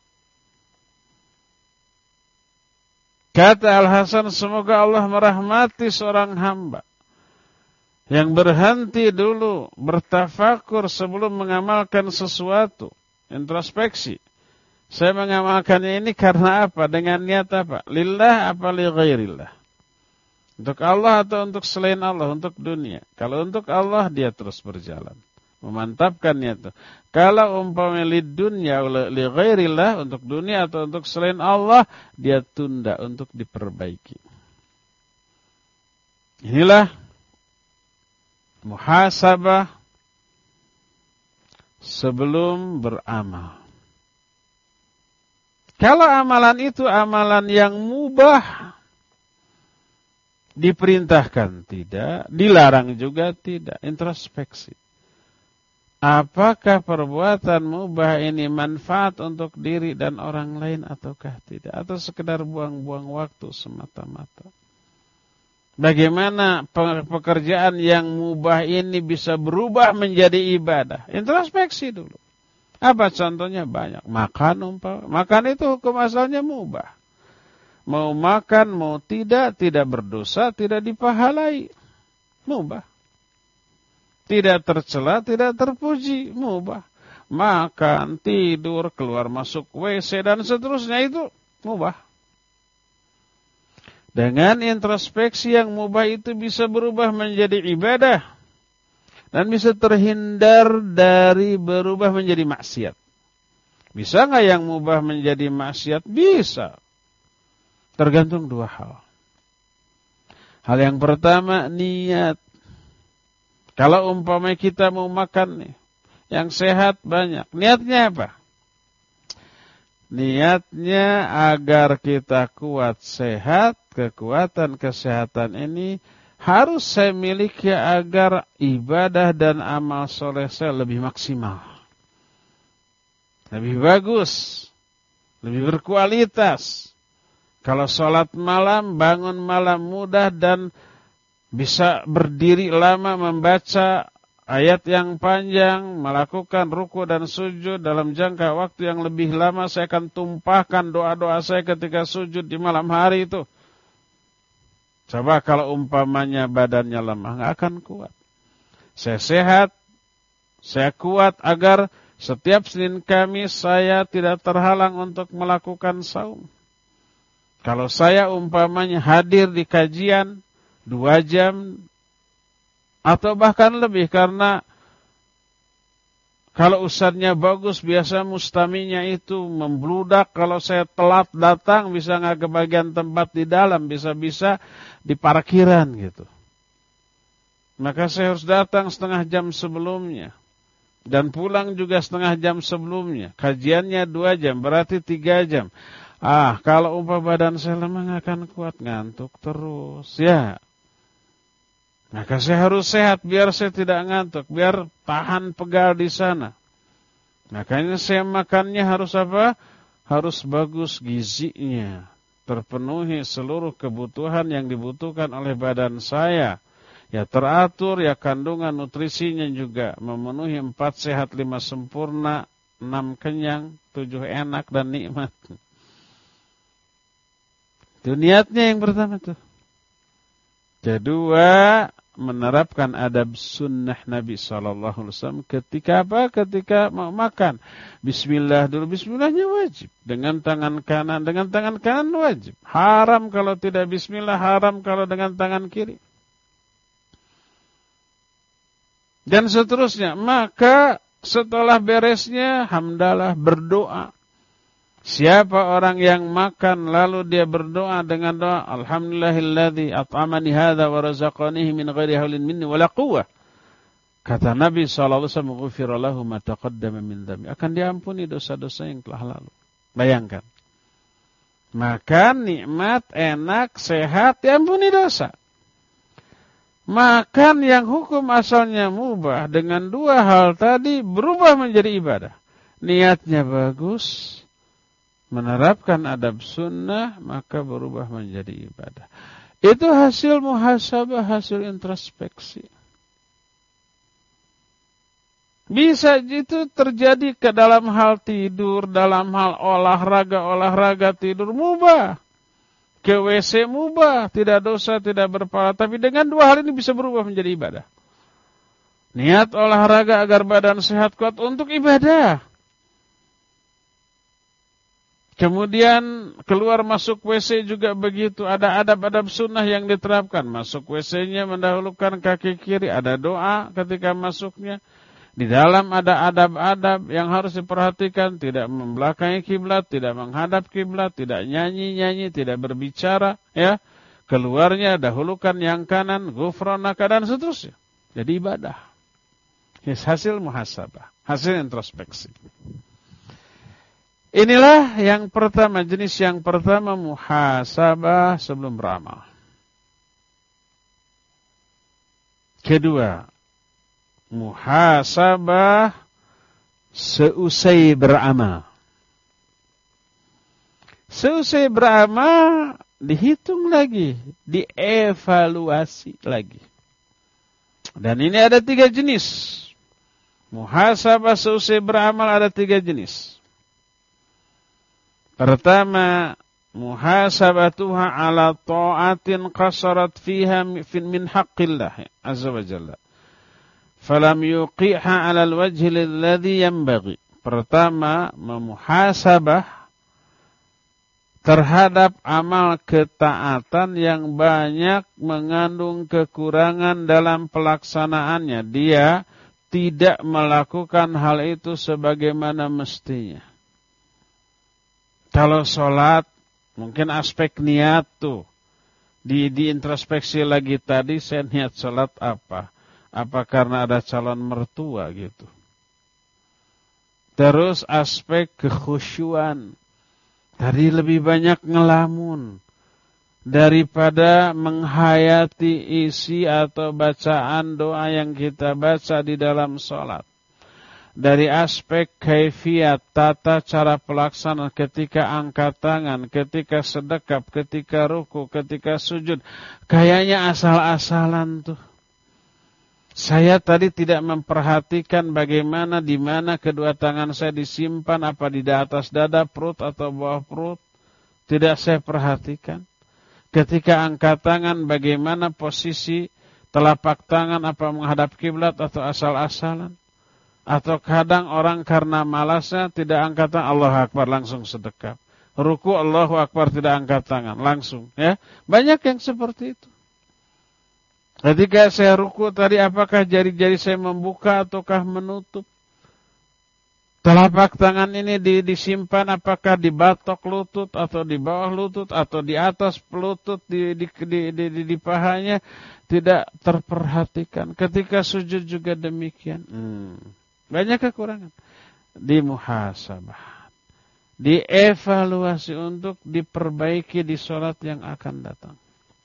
Kata Al-Hasan, semoga Allah merahmati seorang hamba yang berhenti dulu bertafakur sebelum mengamalkan sesuatu. Introspeksi. Saya mengamalkannya ini karena apa? Dengan niat apa? Lillah apa li ghairillah? Untuk Allah atau untuk selain Allah? Untuk dunia. Kalau untuk Allah, dia terus berjalan. Memantapkan niat itu. Kalau umpamanya li dunya li ghairillah, untuk dunia atau untuk selain Allah, dia tunda untuk diperbaiki. Inilah muhasabah sebelum beramal. Kalau amalan itu amalan yang mubah, diperintahkan tidak, dilarang juga tidak. Introspeksi. Apakah perbuatan mubah ini manfaat untuk diri dan orang lain ataukah tidak? Atau sekedar buang-buang waktu semata-mata? Bagaimana pekerjaan yang mubah ini bisa berubah menjadi ibadah? Introspeksi dulu. Apa contohnya? Banyak. Makan umpama. Makan itu hukum asalnya mubah. Mau makan, mau tidak, tidak berdosa, tidak dipahalai. Mubah. Tidak tercela, tidak terpuji. Mubah. Makan, tidur, keluar masuk W C, dan seterusnya itu mubah. Dengan introspeksi yang mubah itu bisa berubah menjadi ibadah. Dan bisa terhindar dari berubah menjadi maksiat. Bisa nggak yang mubah menjadi maksiat? Bisa. Tergantung dua hal. Hal yang pertama, niat. Kalau umpamanya kita mau makan nih, yang sehat banyak. Niatnya apa? Niatnya agar kita kuat sehat. Kekuatan kesehatan ini harus saya miliki agar ibadah dan amal soleh saya lebih maksimal, lebih bagus, lebih berkualitas. Kalau sholat malam, bangun malam mudah dan bisa berdiri lama membaca ayat yang panjang, melakukan ruku dan sujud dalam jangka waktu yang lebih lama, saya akan tumpahkan doa-doa saya ketika sujud di malam hari itu. Coba kalau umpamanya badannya lemah, nggak akan kuat. Saya sehat, saya kuat agar setiap Senin Kamis saya tidak terhalang untuk melakukan saum. Kalau saya umpamanya hadir di kajian dua jam atau bahkan lebih, karena kalau ustadznya bagus biasa mustaminya itu membludak. Kalau saya telat datang bisa nggak kebagian tempat di dalam, bisa-bisa di parkiran gitu. Maka saya harus datang setengah jam sebelumnya dan pulang juga setengah jam sebelumnya. Kajiannya dua jam berarti tiga jam. Ah, kalau umpah badan saya lemah akan kuat, ngantuk terus ya. Maka saya harus sehat biar saya tidak ngantuk, biar tahan pegal di sana. Makanya saya makannya harus apa? Harus bagus gizinya, terpenuhi seluruh kebutuhan yang dibutuhkan oleh badan saya. Ya teratur, ya kandungan nutrisinya juga memenuhi empat sehat, lima sempurna, enam kenyang, tujuh enak dan nikmat. Itu niatnya yang pertama tuh. Kedua, menerapkan adab sunnah Nabi shallallahu alaihi wasallam ketika apa? Ketika mau makan. Bismillah dulu, bismillahnya wajib. Dengan tangan kanan, dengan tangan kanan wajib. Haram kalau tidak bismillah, haram kalau dengan tangan kiri. Dan seterusnya. Maka setelah beresnya, hamdalah, berdoa. Siapa orang yang makan lalu dia berdoa dengan doa alhamdulillahilladzi at'amani hadza wa razaqanihi min ghairi haulin minni wala quwwah. Kata Nabi sallallahu alaihi wasallam, "Ghufira lahu ma taqaddama min dzambi." Akan diampuni dosa-dosa yang telah lalu. Bayangkan. Makan nikmat, enak, sehat, diampuni dosa. Makan yang hukum asalnya mubah dengan dua hal tadi berubah menjadi ibadah. Niatnya bagus, menerapkan adab sunnah, maka berubah menjadi ibadah. Itu hasil muhasabah, hasil introspeksi. Bisa itu terjadi ke dalam hal tidur, dalam hal olahraga, olahraga tidur mubah. Ke W C mubah, tidak dosa, tidak berpahala. Tapi dengan dua hal ini bisa berubah menjadi ibadah. Niat olahraga agar badan sehat kuat untuk ibadah. Kemudian keluar masuk W C juga begitu. Ada adab-adab sunnah yang diterapkan. Masuk W C-nya mendahulukan kaki kiri. Ada doa ketika masuknya. Di dalam ada adab-adab yang harus diperhatikan. Tidak membelakangi kiblat, tidak menghadap kiblat, tidak nyanyi-nyanyi, tidak berbicara. Ya, keluarnya dahulukan yang kanan, ghufranaka dan seterusnya. Jadi ibadah. Hasil muhasabah, hasil introspeksi. Inilah yang pertama, jenis yang pertama, muhasabah sebelum beramal. Kedua, muhasabah seusai beramal. Seusai beramal, dihitung lagi, dievaluasi lagi. Dan ini ada tiga jenis. Muhasabah seusai beramal ada tiga jenis. Pertama, muhasabatuha ala ta'atin qasarat fiha min haqqillah azza wa jalla. Falam yuqiha ala al-wajhi alladhi yanbaghi. Pertama, memuhasabah terhadap amal ketaatan yang banyak mengandung kekurangan dalam pelaksanaannya. Dia tidak melakukan hal itu sebagaimana mestinya. Kalau sholat, mungkin aspek niat tuh. Di, di introspeksi lagi tadi, saya niat sholat apa? Apa karena ada calon mertua gitu. Terus aspek kekhusyuan. Tadi lebih banyak ngelamun. daripada menghayati isi atau bacaan doa yang kita baca di dalam sholat. Dari aspek kaifiyat, tata cara pelaksanaan ketika angkat tangan, ketika sedekap, ketika ruku, ketika sujud. Kayaknya asal-asalan tuh. Saya tadi tidak memperhatikan bagaimana di mana kedua tangan saya disimpan, apa di atas dada, perut atau bawah perut. Tidak saya perhatikan. Ketika angkat tangan bagaimana posisi telapak tangan, apa menghadap kiblat atau asal-asalan. Atau kadang orang karena malasnya tidak angkat tangan, Allahu Akbar langsung sedekap. Ruku Allahu Akbar tidak angkat tangan, langsung. Ya, banyak yang seperti itu. Ketika saya ruku tadi apakah jari-jari saya membuka ataukah menutup? Telapak tangan ini disimpan apakah di batok lutut atau di bawah lutut atau di atas lutut di di di, di, di, di pahanya, tidak terperhatikan. Ketika sujud juga demikian. Hmm. Banyak kekurangan. Dimuhasabah. Dievaluasi untuk diperbaiki di sholat yang akan datang.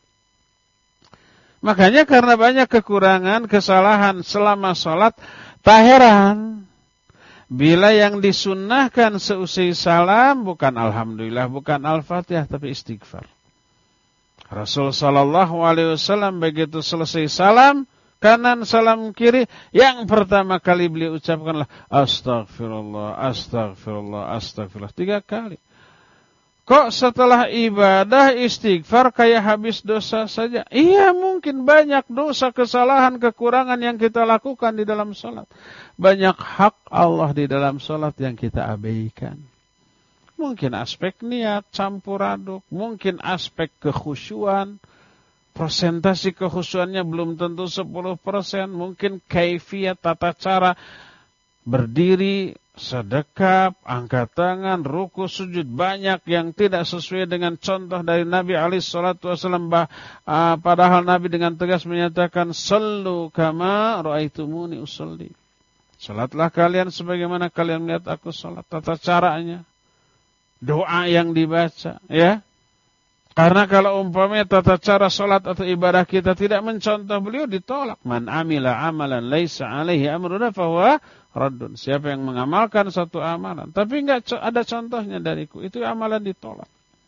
Makanya karena banyak kekurangan, kesalahan selama sholat, tak heran bila yang disunnahkan seusai salam bukan alhamdulillah, bukan al-fatihah, tapi istighfar. Rasul sallallahu alaihi wasallam begitu selesai salam, kanan salam kiri, yang pertama kali beliau ucapkanlah astaghfirullah, astaghfirullah, astaghfirullah, tiga kali. Kok setelah ibadah istighfar kayak habis dosa saja? Iya, mungkin banyak dosa, kesalahan, kekurangan yang kita lakukan di dalam sholat. Banyak hak Allah di dalam sholat yang kita abaikan. Mungkin aspek niat, campur aduk. Mungkin aspek kekhusyuan. Persentasi kekhusyuannya belum tentu sepuluh persen. Mungkin kaifiyat, tata cara berdiri, sedekap, angkat tangan, ruku, sujud, banyak yang tidak sesuai dengan contoh dari Nabi alaihi salatu wasallam. Uh, padahal Nabi dengan tegas menyatakan, "Sallu kama ra'aitumuni usolli." Salatlah kalian sebagaimana kalian melihat aku salat. Tata caranya, doa yang dibaca, ya. Karena kalau umpamanya tata cara salat atau ibadah kita tidak mencontoh beliau, ditolak. Man amila amalan laisa alaihi amruna fahuwa raddun. Siapa yang mengamalkan satu amalan tapi enggak ada contohnya dariku, itu amalan ditolak.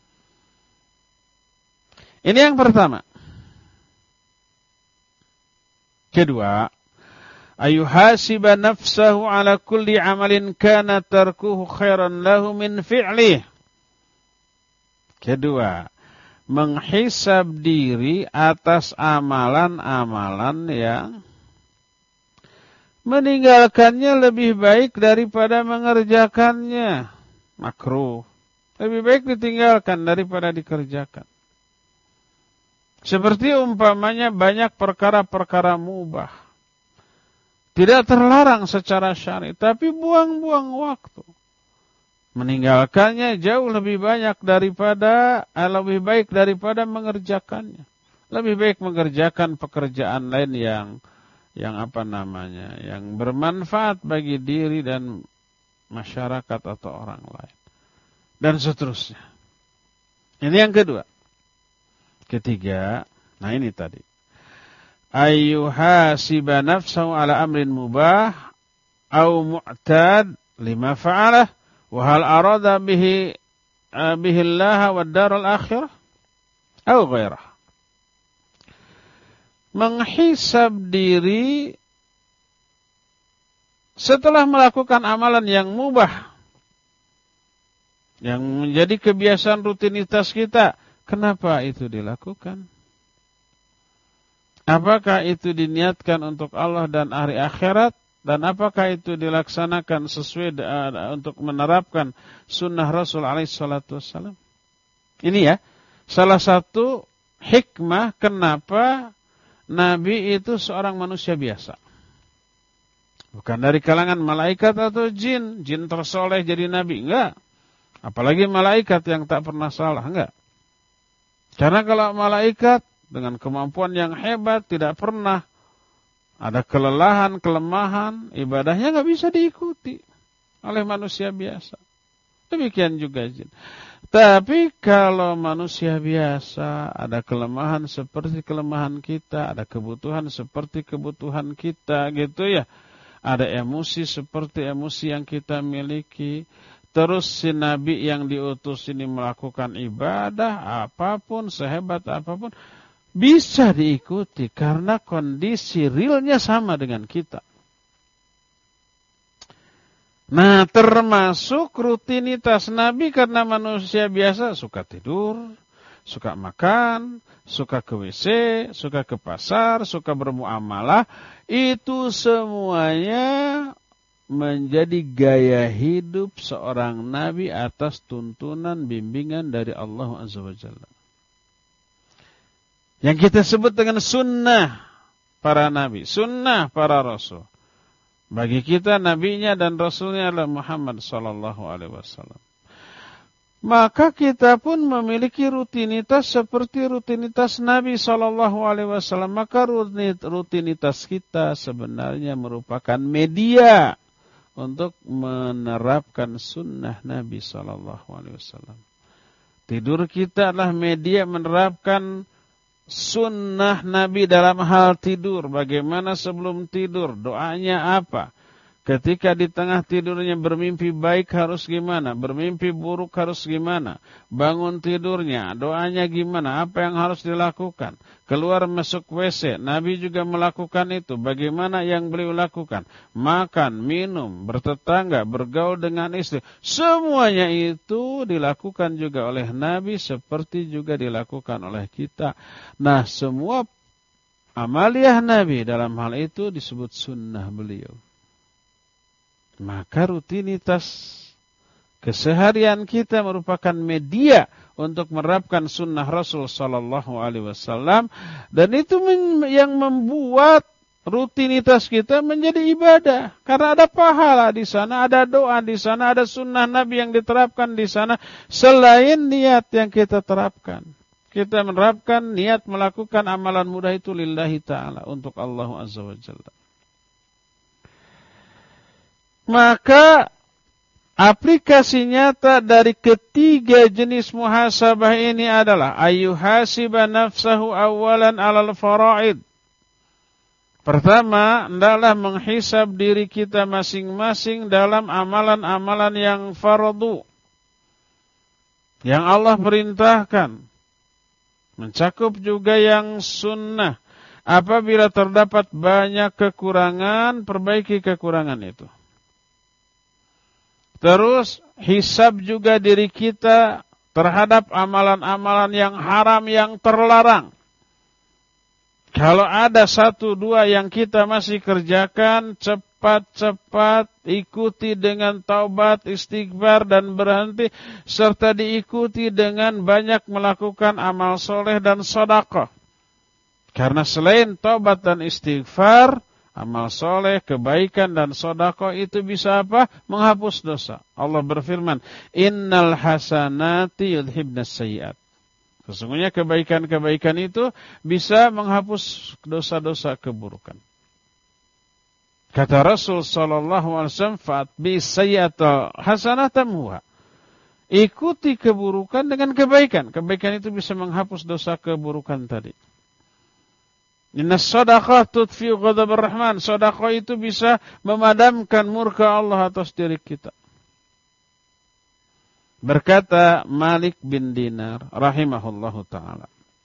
Ini yang pertama. Kedua, ayuhasiba nafsahu ala kulli amalin kana tarkuhu khairan lahu min fi'lih. Kedua, menghisab diri atas amalan-amalan yang meninggalkannya lebih baik daripada mengerjakannya. Makruh. Lebih baik ditinggalkan daripada dikerjakan. Seperti umpamanya banyak perkara-perkara mubah. Tidak terlarang secara syar'i, tapi buang-buang waktu. Meninggalkannya jauh lebih banyak daripada, lebih baik daripada mengerjakannya. Lebih baik mengerjakan pekerjaan lain yang yang apa namanya, yang bermanfaat bagi diri dan masyarakat atau orang lain. Dan seterusnya. Ini yang kedua. Ketiga, nah ini tadi. Ayyuhasiba nafsahu ala amrin mubah au mu'tad lima fa'alah wa hal arada bihi bihi Allah wa daral akhirah au ghairah. Menghisab diri setelah melakukan amalan yang mubah, yang menjadi kebiasaan rutinitas kita. Kenapa itu dilakukan? Apakah itu diniatkan untuk Allah dan hari akhirat? Dan apakah itu dilaksanakan sesuai uh, untuk menerapkan sunnah Rasul alaihi salatu wassalam? Ini ya, salah satu hikmah kenapa Nabi itu seorang manusia biasa. Bukan dari kalangan malaikat atau jin. Jin tersoleh jadi Nabi. Enggak. Apalagi malaikat yang tak pernah salah. Enggak. Karena kalau malaikat dengan kemampuan yang hebat tidak pernah ada kelelahan, kelemahan, ibadahnya enggak bisa diikuti oleh manusia biasa. Demikian juga jin. Tapi kalau manusia biasa, ada kelemahan seperti kelemahan kita, ada kebutuhan seperti kebutuhan kita gitu ya. Ada emosi seperti emosi yang kita miliki. Terus si Nabi yang diutus ini melakukan ibadah, apapun, sehebat apapun, bisa diikuti karena kondisi realnya sama dengan kita. Nah, termasuk rutinitas Nabi karena manusia biasa suka tidur, suka makan, suka ke W C, suka ke pasar, suka bermuamalah. Itu semuanya menjadi gaya hidup seorang Nabi atas tuntunan bimbingan dari Allah Azza wa Jalla. Yang kita sebut dengan sunnah para Nabi, sunnah para Rasul. Bagi kita nabinya dan rasulnya adalah Muhammad sallallahu alaihi wasallam. Maka kita pun memiliki rutinitas seperti rutinitas Nabi sallallahu alaihi wasallam. Maka rutinitas kita sebenarnya merupakan media untuk menerapkan sunnah Nabi sallallahu alaihi wasallam. Tidur kita adalah media menerapkan sunnah Nabi dalam hal tidur. Bagaimana sebelum tidur, doanya apa? Ketika di tengah tidurnya bermimpi baik harus gimana? Bermimpi buruk harus gimana? Bangun tidurnya, doanya gimana? Apa yang harus dilakukan? Keluar masuk W C, Nabi juga melakukan itu. Bagaimana yang beliau lakukan? Makan, minum, bertetangga, bergaul dengan istri. Semuanya itu dilakukan juga oleh Nabi seperti juga dilakukan oleh kita. Nah, semua amaliyah Nabi dalam hal itu disebut sunnah beliau. Maka rutinitas keseharian kita merupakan media untuk menerapkan sunnah Rasul sallallahu alaihi wasallam, dan itu yang membuat rutinitas kita menjadi ibadah. Karena ada pahala di sana, ada doa di sana, ada sunnah Nabi yang diterapkan di sana selain niat yang kita terapkan. Kita menerapkan niat melakukan amalan mudah itu lillahi ta'ala, untuk Allah Azza wa Jalla. Maka aplikasi nyata dari ketiga jenis muhasabah ini adalah ayyuhasiba nafsahu awalan alal faraid. Pertama, hendaklah menghisab diri kita masing-masing dalam amalan-amalan yang fardu, yang Allah perintahkan. Mencakup juga yang sunnah. Apabila terdapat banyak kekurangan, perbaiki kekurangan itu. Terus hisab juga diri kita terhadap amalan-amalan yang haram, yang terlarang. Kalau ada satu dua yang kita masih kerjakan, cepat-cepat ikuti dengan taubat, istighfar dan berhenti, serta diikuti dengan banyak melakukan amal soleh dan sedekah. Karena selain taubat dan istighfar, amal soleh, kebaikan dan sedekah itu bisa apa? Menghapus dosa. Allah berfirman, innal hasanati yudhibnas sayyi'at. Sesungguhnya kebaikan-kebaikan itu bisa menghapus dosa-dosa keburukan. Kata Rasul sallallahu alaihi wasallam, "Fatbi sayyi'ata hasanatamuha." Ikuti keburukan dengan kebaikan. Kebaikan itu bisa menghapus dosa keburukan tadi. Inna sadaqah tudfi'u ghadabur rahman. Sedekah itu bisa memadamkan murka Allah atas diri kita. Berkata Malik bin Dinar rahimahullahu ta'ala.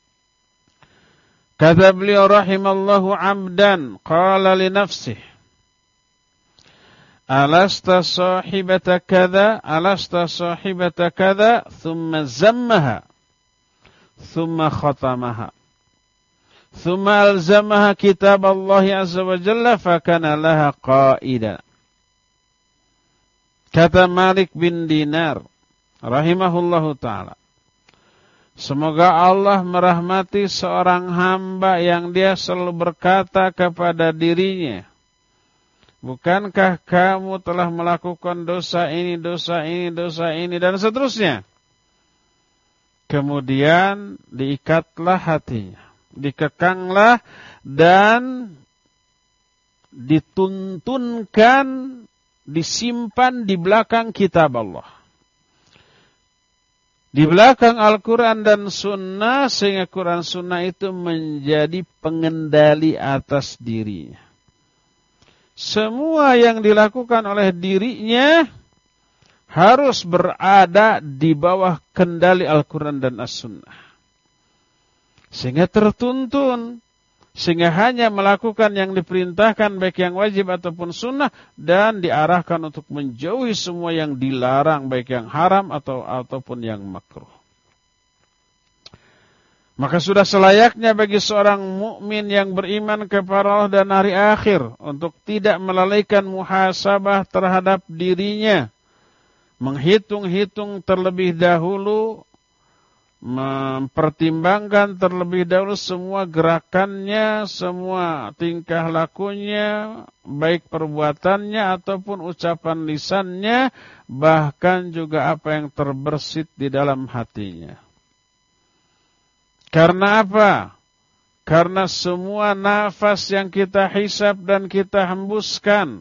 Kata beliau rahimallahu abdan qala li nafsih, alasta sahibata kadha, alasta sahibata kadha, thumma zammaha, thumma khatamaha. ثم ألزمها كتاب الله عز وجل فكان لها قائدا. Kata Malik bin Dinar rahimahullahu ta'ala, semoga Allah merahmati seorang hamba yang dia selalu berkata kepada dirinya, bukankah kamu telah melakukan dosa ini, dosa ini, dosa ini, dan seterusnya. Kemudian diikatlah hatinya, dikekanglah dan dituntunkan, disimpan di belakang kitab Allah. di belakang Al-Quran dan Sunnah, sehingga Quran Sunnah itu menjadi pengendali atas dirinya. Semua yang dilakukan oleh dirinya harus berada di bawah kendali Al-Quran dan As-Sunnah. Sehingga tertuntun, sehingga hanya melakukan yang diperintahkan baik yang wajib ataupun sunnah, dan diarahkan untuk menjauhi semua yang dilarang baik yang haram atau ataupun yang makruh. Maka sudah selayaknya bagi seorang mukmin yang beriman kepada Allah dan hari akhir untuk tidak melalaikan muhasabah terhadap dirinya, menghitung-hitung terlebih dahulu, mempertimbangkan terlebih dahulu semua gerakannya, semua tingkah lakunya, baik perbuatannya ataupun ucapan lisannya, bahkan juga apa yang terbersit di dalam hatinya. Karena apa? Karena semua nafas yang kita hisab dan kita hembuskan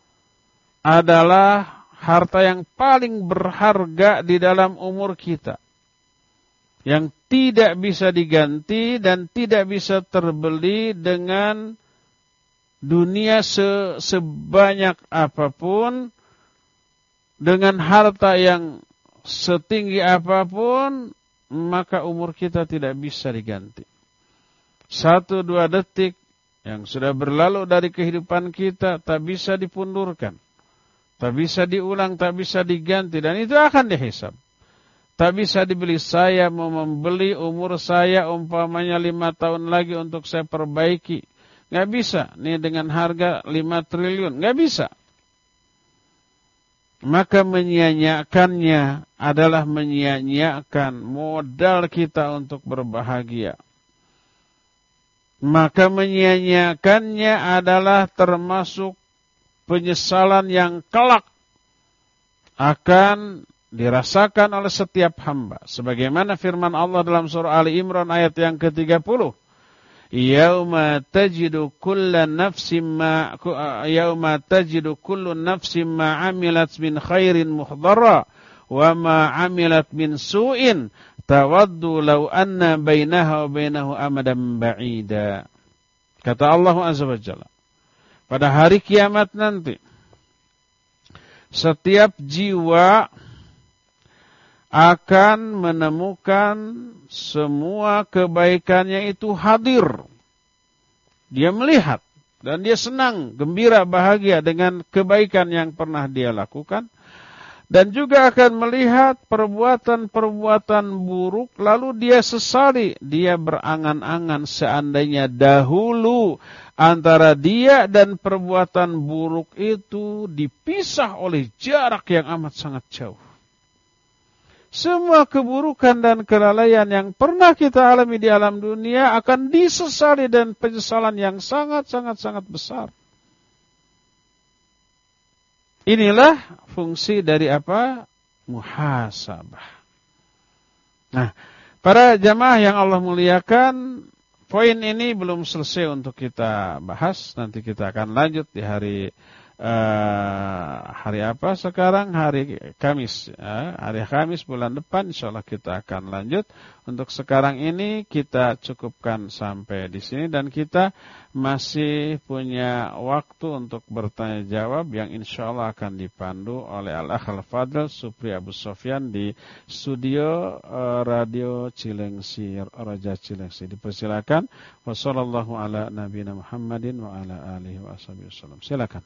adalah harta yang paling berharga di dalam umur kita, yang tidak bisa diganti dan tidak bisa terbeli dengan dunia se- sebanyak apapun, dengan harta yang setinggi apapun, maka umur kita tidak bisa diganti. Satu dua detik yang sudah berlalu dari kehidupan kita tak bisa dipundurkan, tak bisa diulang, tak bisa diganti, dan itu akan dihisab. Tak bisa dibeli. Saya mau membeli umur saya umpamanya lima tahun lagi untuk saya perbaiki. Nggak bisa. Ini dengan harga lima triliun. Nggak bisa. Maka menyia-nyiakannya adalah menyia-nyiakan modal kita untuk berbahagia. Maka menyia-nyiakannya adalah termasuk penyesalan yang kelak akan dirasakan oleh setiap hamba. Sebagaimana firman Allah dalam surah Ali Imran ayat yang ke tiga puluh. Yauma tajidu kullu nafsin ma yauma tajidu kullu nafsin ma 'amilat min khairin muhdara wa ma 'amilat min su'in tawaddu law anna bainaha wa bainahu amadan ba'ida. Kata Allah Azza wa Jalla, pada hari kiamat nanti setiap jiwa akan menemukan semua kebaikannya itu hadir. Dia melihat dan dia senang, gembira, bahagia dengan kebaikan yang pernah dia lakukan. Dan juga akan melihat perbuatan-perbuatan buruk, lalu dia sesali. Dia berangan-angan seandainya dahulu antara dia dan perbuatan buruk itu dipisah oleh jarak yang amat sangat jauh. Semua keburukan dan kelalaian yang pernah kita alami di alam dunia akan disesali dan penyesalan yang sangat-sangat-sangat besar. Inilah fungsi dari apa? Muhasabah. Nah, para jamaah yang Allah muliakan, poin ini belum selesai untuk kita bahas. Nanti kita akan lanjut di hari Uh, hari apa sekarang? Hari Kamis. uh, Hari Kamis bulan depan insyaallah kita akan lanjut. Untuk sekarang ini kita cukupkan sampai di sini, dan kita masih punya waktu untuk bertanya jawab yang insyaallah akan dipandu oleh Al-Akh Al-Fadl Supri Abu Sofyan di studio uh, Radio Cilengsi, Raja Cilengsi. Dipersilakan. Wassallallahu ala nabiyina Muhammadin wa ala alihi wasallam. Silakan.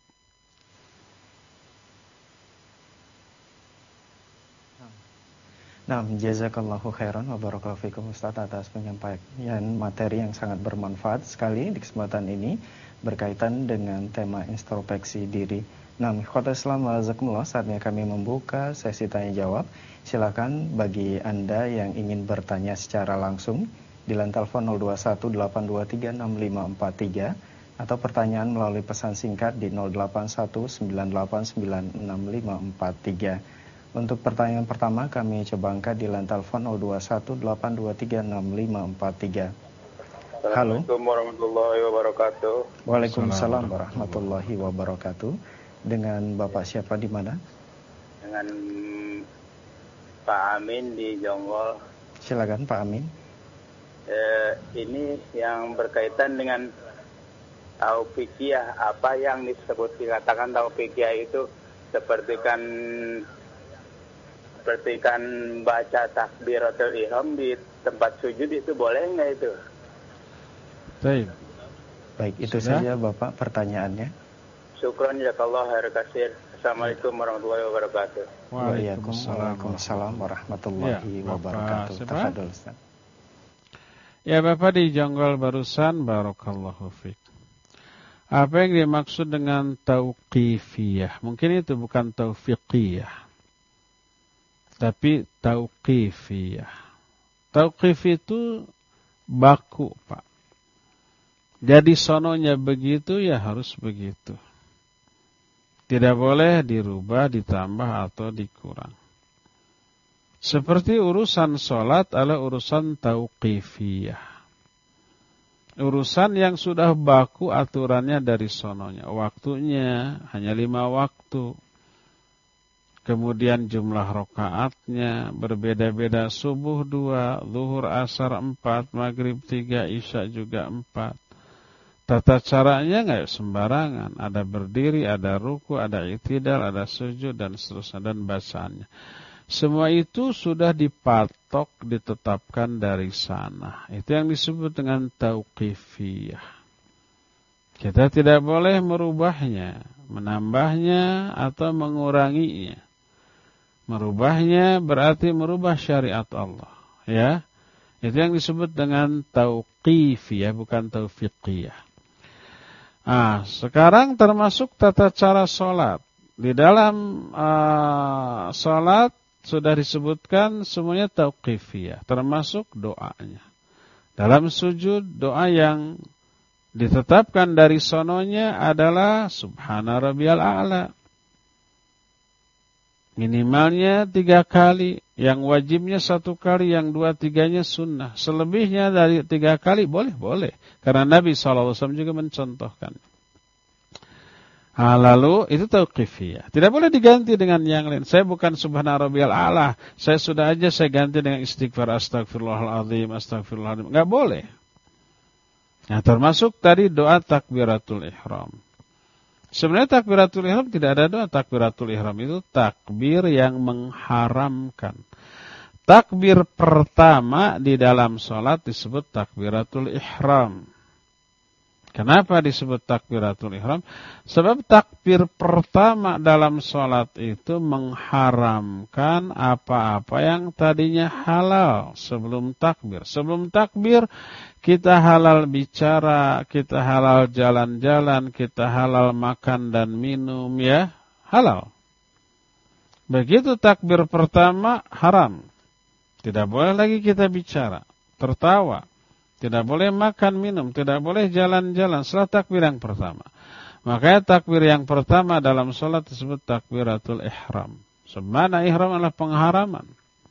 Nah, jazakallahu khairan wa barakallahu fikum Ustaz atas penyampaian materi yang sangat bermanfaat sekali di kesempatan ini berkaitan dengan tema introspeksi diri. Nah, ikhwatul Islam wa jazakumullah, saatnya kami membuka sesi tanya jawab. Silakan bagi Anda yang ingin bertanya secara langsung di line telepon nol dua satu delapan dua tiga enam lima empat tiga atau pertanyaan melalui pesan singkat di nol delapan satu sembilan delapan sembilan enam lima empat tiga. Untuk pertanyaan pertama kami coba angkat di line telepon nol dua satu delapan dua tiga enam lima empat tiga. Halo. Assalamualaikum warahmatullahi wabarakatuh. Waalaikumsalam warahmatullahi wabarakatuh. Dengan Bapak siapa di mana? Dengan Pak Amin di Jonggol. Silakan Pak Amin. Eh, ini yang berkaitan dengan taufikiyah, apa yang disebut dikatakan taufikiyah itu seperti kan seperti kan baca takbiratul ihram di tempat sujud itu boleh nggak itu? Baik. Baik, itu Sudah? saja Bapak pertanyaannya. Syukran jazakallah khair kasir. Assalamualaikum warahmatullahi wabarakatuh. Waalaikumsalam warahmatullahi Ya, wabarakatuh. Bapak siapa? Tafadhol Ustaz. Ya, Bapak di Jonggol barusan, barakallahu fiik. Apa yang dimaksud dengan tauqifiyah? Mungkin itu bukan taufiqiyah, tapi tauqifiyah. Tauqif itu baku, Pak. Jadi sononya begitu, ya harus begitu. Tidak boleh dirubah, ditambah, atau dikurang. Seperti urusan sholat adalah urusan tauqifiyah. Urusan yang sudah baku aturannya dari sononya. Waktunya hanya lima waktu. Kemudian jumlah rakaatnya berbeda-beda. Subuh dua, zuhur asar empat, maghrib tiga, isya juga empat. Tata caranya nggak sembarangan. Ada berdiri, ada ruku, ada i'tidal, ada sujud, dan seterusnya, dan bacaannya. Semua itu sudah dipatok, ditetapkan dari sana. Itu yang disebut dengan tauqifiyah. Kita tidak boleh merubahnya, menambahnya, atau menguranginya. Merubahnya berarti merubah syariat Allah. Ya, itu yang disebut dengan tauqifiyah, bukan taufiqiyah. Ah, sekarang termasuk tata cara sholat. Di dalam uh, sholat sudah disebutkan semuanya tauqifiyah, termasuk doanya. Dalam sujud, doa yang ditetapkan dari sononya adalah Subhana Rabbiyal A'la. Minimalnya tiga kali, yang wajibnya satu kali, yang dua tiganya sunnah. Selebihnya dari tiga kali boleh-boleh. Karena Nabi shallallahu alaihi wasallam juga mencontohkan. Nah, lalu itu tauqifiyah. Tidak boleh diganti dengan yang lain. Saya bukan Subhana Rabbiyal A'la. Saya sudah aja saya ganti dengan istighfar astagfirullahaladzim, astagfirullahaladzim. Enggak boleh. Nah, termasuk tadi doa takbiratul ihram. Sebenarnya takbiratul ihram tidak ada doa takbiratul ihram. Itu takbir yang mengharamkan. Takbir pertama di dalam sholat disebut takbiratul ihram. Kenapa disebut takbiratul ihram? Sebab takbir pertama dalam sholat itu mengharamkan apa-apa yang tadinya halal sebelum takbir. Sebelum takbir kita halal bicara, kita halal jalan-jalan, kita halal makan dan minum, ya halal. Begitu takbir pertama haram. Tidak boleh lagi kita bicara, tertawa. Tidak boleh makan, minum, tidak boleh jalan-jalan setelah takbir yang pertama. Makanya takbir yang pertama dalam sholat disebut takbiratul ihram. Sebenarnya ihram adalah pengharaman.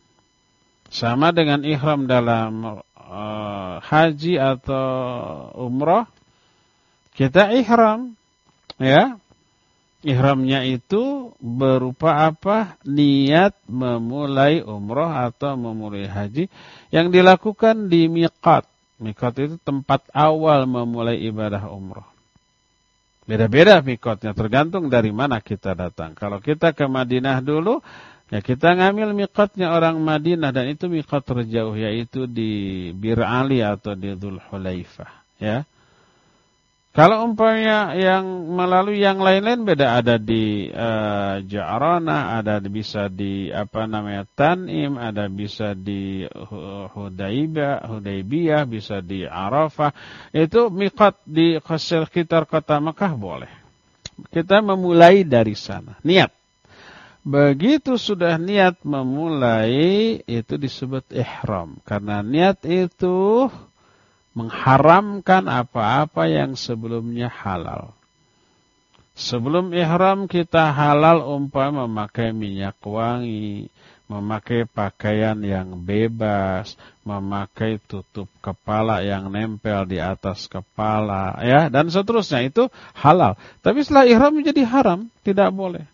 Sama dengan ihram dalam uh, haji atau umrah. Kita ihram, ya. Ihramnya itu berupa apa? Niat memulai umrah atau memulai haji yang dilakukan di miqat. Miqat itu tempat awal memulai ibadah umrah. Beda-beda miqatnya, tergantung dari mana kita datang. Kalau kita ke Madinah dulu, ya kita ngambil miqatnya orang Madinah, dan itu miqat terjauh, yaitu di Bir Ali atau di Dzul Hulaifah. Ya. Kalau umpamanya yang melalui yang lain-lain beda, ada di uh, Ja'rana, ada bisa di apa namanya Tanim, ada bisa di Hudaibiyah, Hudaibiyah, bisa di Arafah. Itu miqat di sekitar kota Mekah boleh. Kita memulai dari sana, niat. Begitu sudah niat memulai, itu disebut ihram. Karena niat itu mengharamkan apa-apa yang sebelumnya halal. Sebelum ihram kita halal umpama memakai minyak wangi, memakai pakaian yang bebas, memakai tutup kepala yang nempel di atas kepala, ya, dan seterusnya, itu halal. Tapi setelah ihram menjadi haram, tidak boleh.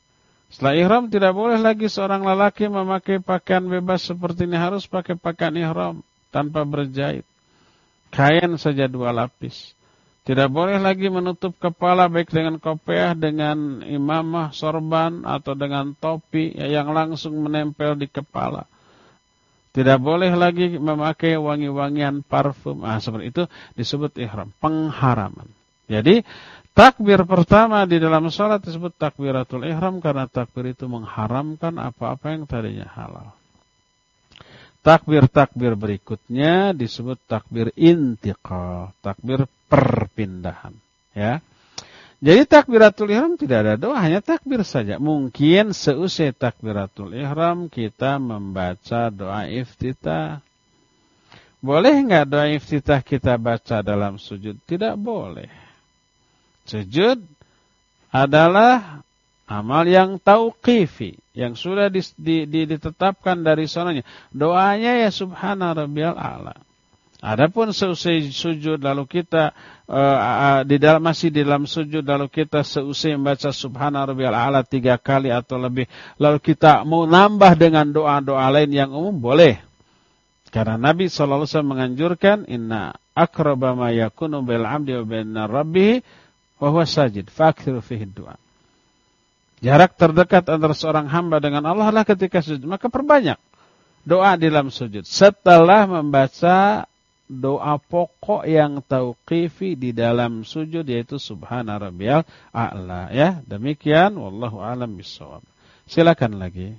Setelah ihram tidak boleh lagi seorang lelaki memakai pakaian bebas seperti ini, harus pakai pakaian ihram tanpa berjahit. Kain saja dua lapis. Tidak boleh lagi menutup kepala baik dengan kopiah, dengan imamah, sorban atau dengan topi yang langsung menempel di kepala. Tidak boleh lagi memakai wangi-wangian parfum. Ah, seperti itu disebut ihram, pengharaman. Jadi takbir pertama di dalam salat disebut takbiratul ihram karena takbir itu mengharamkan apa-apa yang tadinya halal. Takbir-takbir berikutnya disebut takbir intiqal, takbir perpindahan, ya. Jadi takbiratul ihram tidak ada doa, hanya takbir saja. Mungkin seusai takbiratul ihram kita membaca doa iftitah. Boleh enggak doa iftitah kita baca dalam sujud? Tidak boleh. Sujud adalah amal yang tauqifi, yang sudah di, di, di, ditetapkan dari sonanya. Doanya ya subhana rabbiyal a'la. Adapun seusai sujud lalu kita uh, uh, di dalam masih di dalam sujud lalu kita seusai membaca subhana rabbiyal a'la tiga kali atau lebih, lalu kita mau nambah dengan doa-doa lain yang umum, boleh. Karena Nabi shallallahu alaihi wasallam menganjurkan, inna aqraba ma yakunu bil 'abdi wa baina rabbih wa huwa sajid fakthiru fihi du'a. Jarak terdekat antara seorang hamba dengan Allah adalah ketika sujud. Maka perbanyak doa di dalam sujud. Setelah membaca doa pokok yang tauqifi di dalam sujud, yaitu subhana rabbiyal a'la. Ya, demikian. Wallahu a'lam bishawab. Silakan lagi.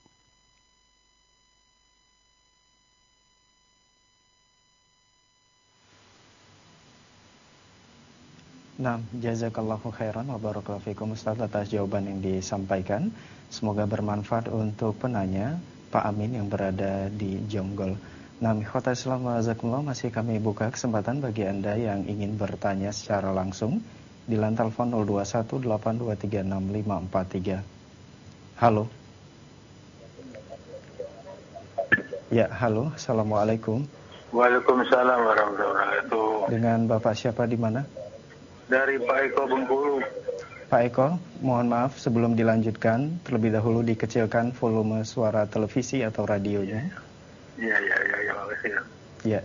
Nah, jazakallahu khairan wa barakallahu fikum Ustaz atas jawaban yang disampaikan. Semoga bermanfaat untuk penanya, Pak Amin yang berada di Jonggol. Nah, ikhwata Islam wa jazakumullah, masih kami buka kesempatan bagi Anda yang ingin bertanya secara langsung di line telepon nol dua satu delapan dua tiga enam lima empat tiga. Halo. Ya, halo. Assalamualaikum. Waalaikumsalam warahmatullahi wabarakatuh. Dengan Bapak siapa di mana? Dari Pak Eko Bengkulu. Pak Eko, mohon maaf sebelum dilanjutkan, terlebih dahulu dikecilkan volume suara televisi atau radionya. Iya, iya, iya, ya, makasih. Iya.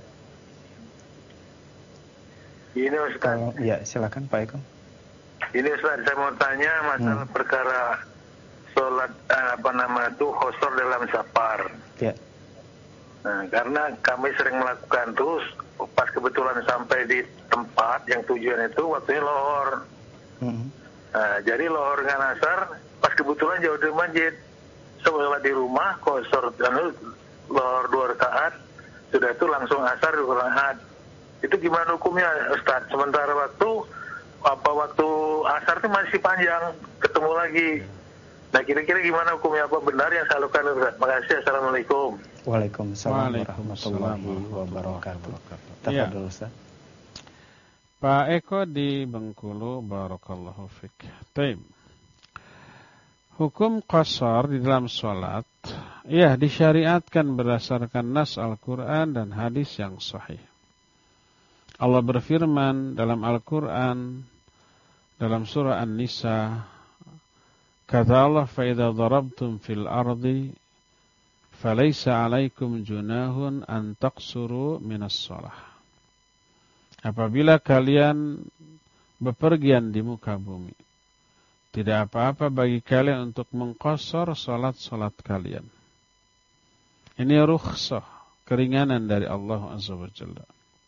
Ini Ustaz. Kalau, ya, silakan Pak Eko. Ini Ustaz, saya mau tanya masalah hmm. perkara sholat apa nama itu khusur dalam safar. Iya. Nah, karena kami sering melakukan terus, pas kebetulan sampai di tempat yang tujuan itu waktunya lohor. Mm-hmm. Nah, jadi lohor dengan asar, pas kebetulan jauh dari masjid. Setelah di rumah, kosor dan lohor dua rakaat, sudah itu langsung asar dua rakaat. Itu gimana hukumnya, Ustaz? Sementara waktu apa waktu asar itu masih panjang, ketemu lagi. Nah, kira-kira gimana hukumnya, apa benar yang saya lakukan, Ustaz? Makasih. Assalamualaikum. Waalaikumsalam warahmatullahi wabarakatuh. Tafadhol, Ustaz. Pak Eko di Bengkulu, barakallahu fik. Taib. Hukum qasar di dalam sholat, ya disyariatkan berdasarkan nas Al-Quran dan hadis yang sahih. Allah berfirman dalam Al-Quran, dalam surah An-Nisa, kata Allah, فَإِذَا ضَرَبْتُمْ فِي الْأَرْضِ فَلَيْسَ عَلَيْكُمْ جُنَاهٌ أَن تَقْصُرُوا مِنَ الصَّلَاةِ. Apabila kalian bepergian di muka bumi, tidak apa-apa bagi kalian untuk mengqasar salat-salat kalian. Ini rukhsah, keringanan dari Allah Azza wa Jalla.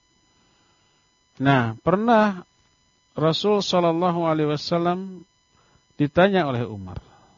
Nah, pernah Rasul sallallahu alaihi wasallam ditanya oleh Umar.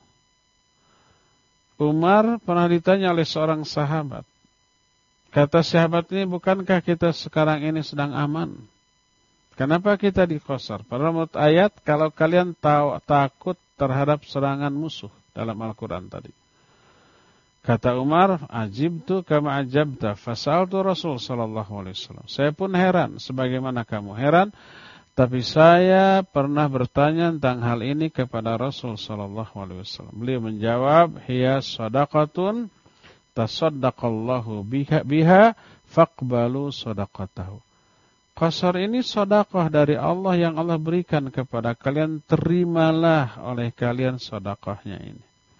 Umar pernah ditanya oleh seorang sahabat. Kata sahabat ini, bukankah kita sekarang ini sedang aman? Kenapa kita diqasar? Padahal menurut ayat, kalau kalian tahu, takut terhadap serangan musuh dalam Al-Quran tadi. Kata Umar, ajibtu kama ajabta, fasaltu Rasul sallallahu alaihi wasallam. Saya pun heran, sebagaimana kamu heran. Tapi saya pernah bertanya tentang hal ini kepada Rasul sallallahu alaihi wasallam. Beliau menjawab, hiya shadaqatun tasaddaqallahu biha biha faqbalu shadaqatahu. Qasar ini sedekah dari Allah yang Allah berikan kepada kalian, terimalah oleh kalian sedekahnya ini.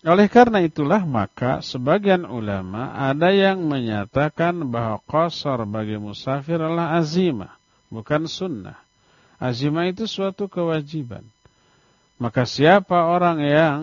Oleh karena itulah maka sebagian ulama ada yang menyatakan bahwa qasar bagi musafir adalah azimah, bukan sunnah. Azimah itu suatu kewajiban. Maka siapa orang yang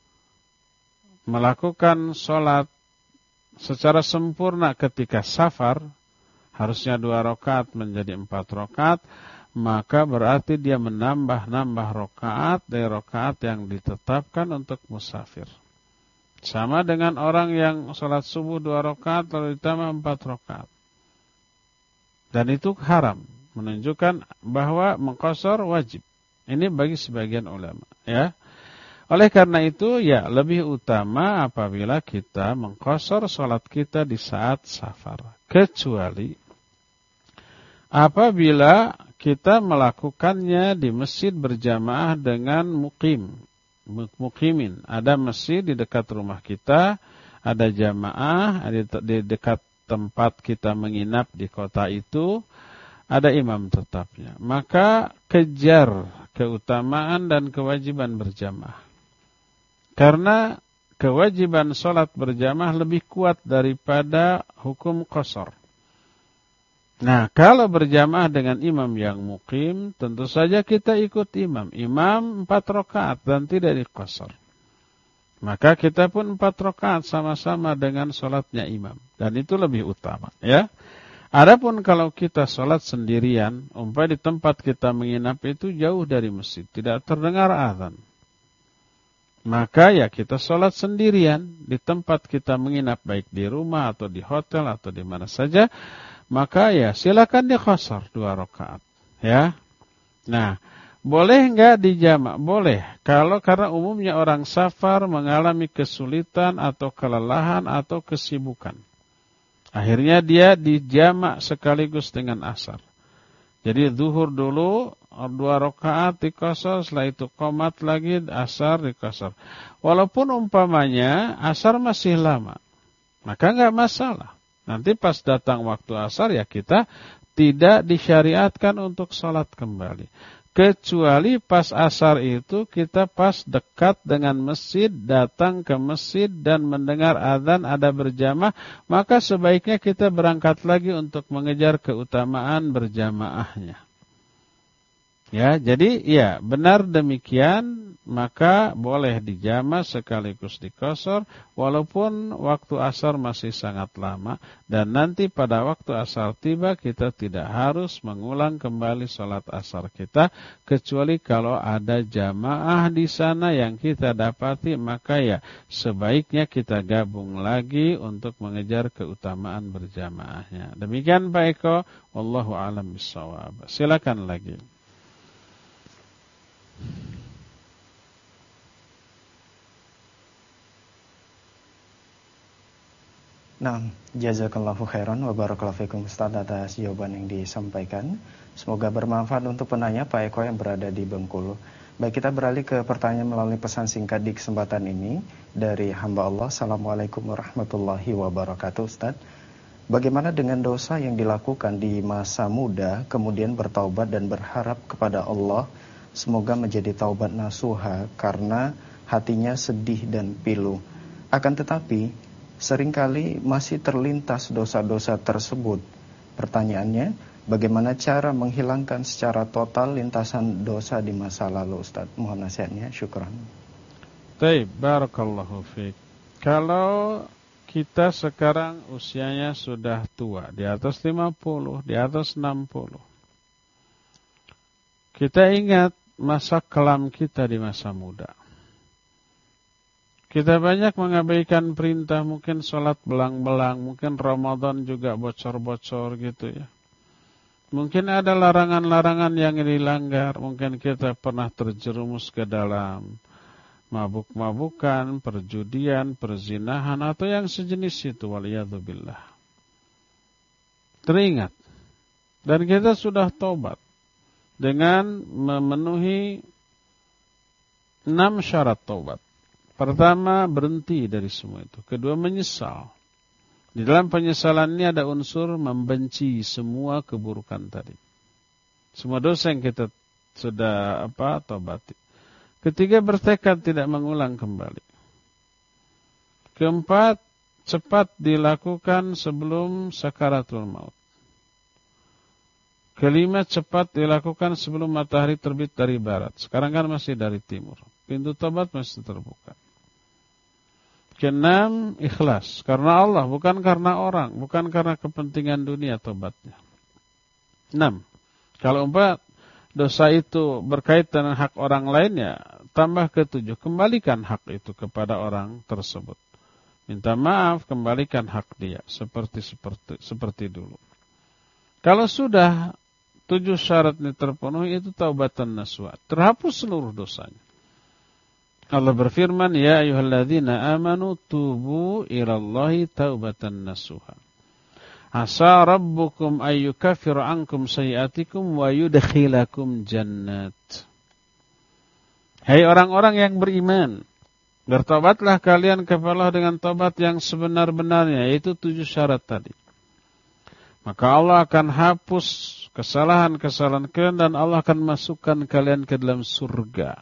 melakukan sholat secara sempurna ketika safar, harusnya dua rakaat menjadi empat rakaat, maka berarti dia menambah-nambah rakaat dari rakaat yang ditetapkan untuk musafir. Sama dengan orang yang sholat subuh dua rakaat lalu ditambah empat rakaat. Dan itu haram, menunjukkan bahwa mengqashar wajib. Ini bagi sebagian ulama, ya. Oleh karena itu, ya lebih utama apabila kita mengqashar sholat kita di saat safar. Kecuali apabila kita melakukannya di masjid berjamaah dengan muqim, muqimin. Ada masjid di dekat rumah kita, ada jamaah di dekat tempat kita menginap di kota itu, ada imam tetapnya. Maka kejar keutamaan dan kewajiban berjamaah. Karena kewajiban sholat berjamaah lebih kuat daripada hukum qashar. Nah, kalau berjamaah dengan imam yang muqim, tentu saja kita ikut imam. Imam empat rakaat dan tidak diqashar. Maka kita pun empat rakaat sama-sama dengan sholatnya imam. Dan itu lebih utama, ya. Adapun kalau kita sholat sendirian, umpamanya di tempat kita menginap itu jauh dari masjid, tidak terdengar azan. Maka ya kita sholat sendirian di tempat kita menginap, baik di rumah atau di hotel atau di mana saja. Maka ya silakan diqashar dua rakaat, ya. Nah, boleh enggak dijamak? Boleh. Kalau karena umumnya orang safar mengalami kesulitan atau kelelahan atau kesibukan. Akhirnya dia dijamak sekaligus dengan asar. Jadi zuhur dulu dua rakaat diqashar, setelah itu qomat lagi asar diqashar. Walaupun umpamanya asar masih lama, maka enggak masalah. Nanti pas datang waktu asar ya kita tidak disyariatkan untuk sholat kembali. Kecuali pas asar itu kita pas dekat dengan masjid, datang ke masjid dan mendengar azan ada berjamaah, maka sebaiknya kita berangkat lagi untuk mengejar keutamaan berjamaahnya. Ya, jadi ya benar demikian, maka boleh dijamak sekaligus diqashar walaupun waktu asar masih sangat lama, dan nanti pada waktu asar tiba kita tidak harus mengulang kembali sholat asar kita, kecuali kalau ada jamaah di sana yang kita dapati, maka ya sebaiknya kita gabung lagi untuk mengejar keutamaan berjamaahnya. Demikian Pak Eko, wallahu a'lam bishawab. Silakan lagi. Nah, jazakallahu khairan wa barakallahu fikum Ustaz atas jawaban yang disampaikan. Semoga bermanfaat untuk penanya Pak Eko yang berada di Bengkulu. Baik, kita beralih ke pertanyaan melalui pesan singkat di kesempatan ini dari hamba Allah. Assalamualaikum warahmatullahi wabarakatuh Ustaz. Bagaimana dengan dosa yang dilakukan di masa muda kemudian bertaubat dan berharap kepada Allah semoga menjadi taubat nasuha karena hatinya sedih dan pilu. Akan tetapi seringkali masih terlintas dosa-dosa tersebut. Pertanyaannya, bagaimana cara menghilangkan secara total lintasan dosa di masa lalu Ustaz? Mohon nasihatnya, syukran. Baik, barakallahu fiik. Kalau kita sekarang usianya sudah tua, di atas lima puluh, di atas enam puluh. Kita ingat masa kelam kita di masa muda. Kita banyak mengabaikan perintah, mungkin sholat belang-belang, mungkin Ramadan juga bocor-bocor gitu ya. Mungkin ada larangan-larangan yang dilanggar, mungkin kita pernah terjerumus ke dalam mabuk-mabukan, perjudian, perzinahan, atau yang sejenis itu, waliyadzubillah. Teringat. Dan kita sudah taubat dengan memenuhi enam syarat taubat. Pertama, berhenti dari semua itu. Kedua, menyesal. Di dalam penyesalan ini ada unsur membenci semua keburukan tadi. Semua dosa yang kita sudah apa taubati. Ketiga, bertekad tidak mengulang kembali. Keempat, cepat dilakukan sebelum sakaratul maut. Kelima, cepat dilakukan sebelum matahari terbit dari barat. Sekarang kan masih dari timur. Pintu tobat masih terbuka. Keenam, ikhlas. Karena Allah, bukan karena orang. Bukan karena kepentingan dunia tobatnya. Enam, kalau empat, dosa itu berkaitan dengan hak orang lainnya, tambah ketujuh, kembalikan hak itu kepada orang tersebut. Minta maaf, kembalikan hak dia. Seperti seperti seperti dulu. Kalau sudah tujuh syarat ini terpenuhi, itu taubatan nasuha, terhapus seluruh dosanya. Allah berfirman, ya ayyuhalladzina amanu tubu ilallahi taubatan nasuha. Asa rabbukum ayyukaffir ankum sayiatikum wa yudkhilakum jannat. Hai orang-orang yang beriman, bertobatlah kalian kepada Allah dengan tobat yang sebenar-benarnya, yaitu tujuh syarat tadi. Maka Allah akan hapus kesalahan-kesalahan kalian dan Allah akan masukkan kalian ke dalam surga.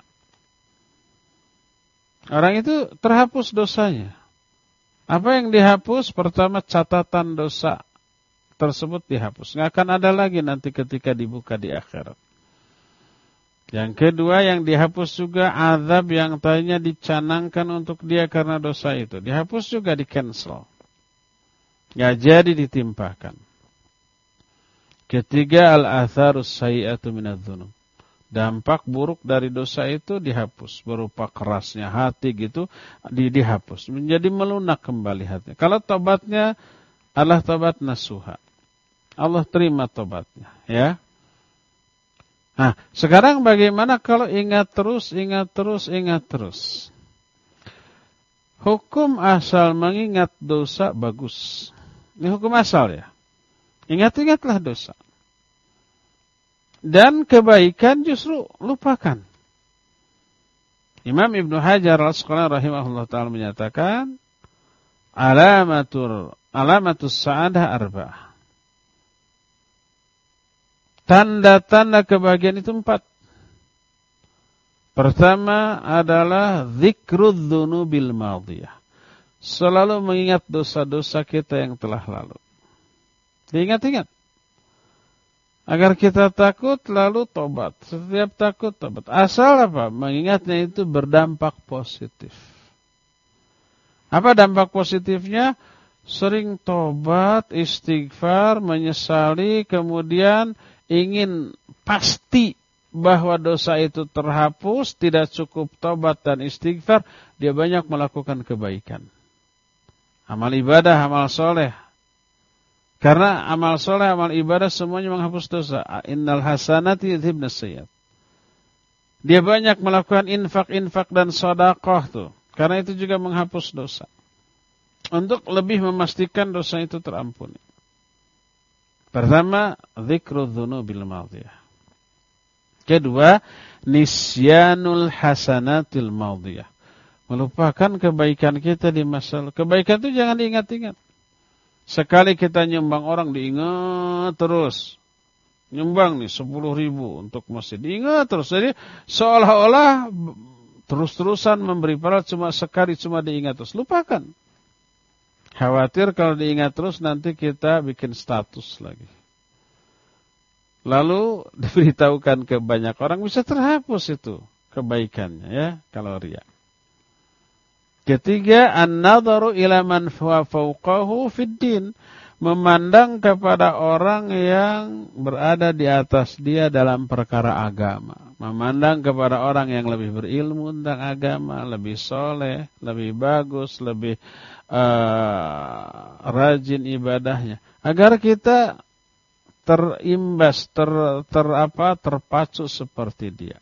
Orang itu terhapus dosanya. Apa yang dihapus? Pertama, catatan dosa tersebut dihapus. Nggak akan ada lagi nanti ketika dibuka di akhirat. Yang kedua, yang dihapus juga azab yang tadinya dicanangkan untuk dia karena dosa itu. Dihapus juga, di cancel. Nggak jadi ditimpakan. Ketiga, al-atharus sayyi'atu minadz-dzunub. Dampak buruk dari dosa itu dihapus. Berupa kerasnya hati gitu, di, dihapus. Menjadi melunak kembali hatinya. Kalau tobatnya adalah tobat nasuha, Allah terima tobatnya. Ya. Nah, sekarang bagaimana kalau ingat terus, ingat terus, ingat terus. Hukum asal mengingat dosa bagus. Ini hukum asal ya. Ingat-ingatlah dosa. Dan kebaikan justru lupakan. Imam Ibnu Hajar al-Asqalani rahimahullah ta'ala menyatakan, alamatul alamatus sa'adah arba'ah. Tanda-tanda kebahagiaan itu empat. Pertama adalah dzikrudz dzunubil madhiyah. Selalu mengingat dosa-dosa kita yang telah lalu. Diingat-ingat. Agar kita takut lalu tobat. Setiap takut tobat. Asal apa? Mengingatnya itu berdampak positif. Apa dampak positifnya? Sering tobat, istighfar, menyesali, kemudian ingin pasti bahwa dosa itu terhapus, tidak cukup tobat dan istighfar, dia banyak melakukan kebaikan. Amal ibadah, amal soleh. Karena amal soleh, amal ibadah semuanya menghapus dosa. Innal hasanati yudhibnas sayyi'at. Dia banyak melakukan infak-infak dan sedekah tuh. Karena itu juga menghapus dosa. Untuk lebih memastikan dosa itu terampuni. Pertama, dzikrudz dzunubil madhiyah. Kedua, nisyanul hasanatil madhiyah. Melupakan kebaikan kita di masa lalu. Kebaikan itu jangan diingat-ingat. Sekali kita nyumbang orang diingat terus. Nyumbang nih sepuluh ribu untuk masjid. Diingat terus. Jadi seolah-olah terus-terusan memberi pahala cuma sekali cuma diingat terus. Lupakan. Khawatir kalau diingat terus nanti kita bikin status lagi. Lalu diberitahukan ke banyak orang bisa terhapus itu kebaikannya ya kalau riya. Ketiga, an-nadharu ila man huwa fawqahu fid din, memandang kepada orang yang berada di atas dia dalam perkara agama. Memandang kepada orang yang lebih berilmu tentang agama, lebih soleh, lebih bagus, lebih uh, rajin ibadahnya. Agar kita terimbas, ter, ter apa, terpacu seperti dia.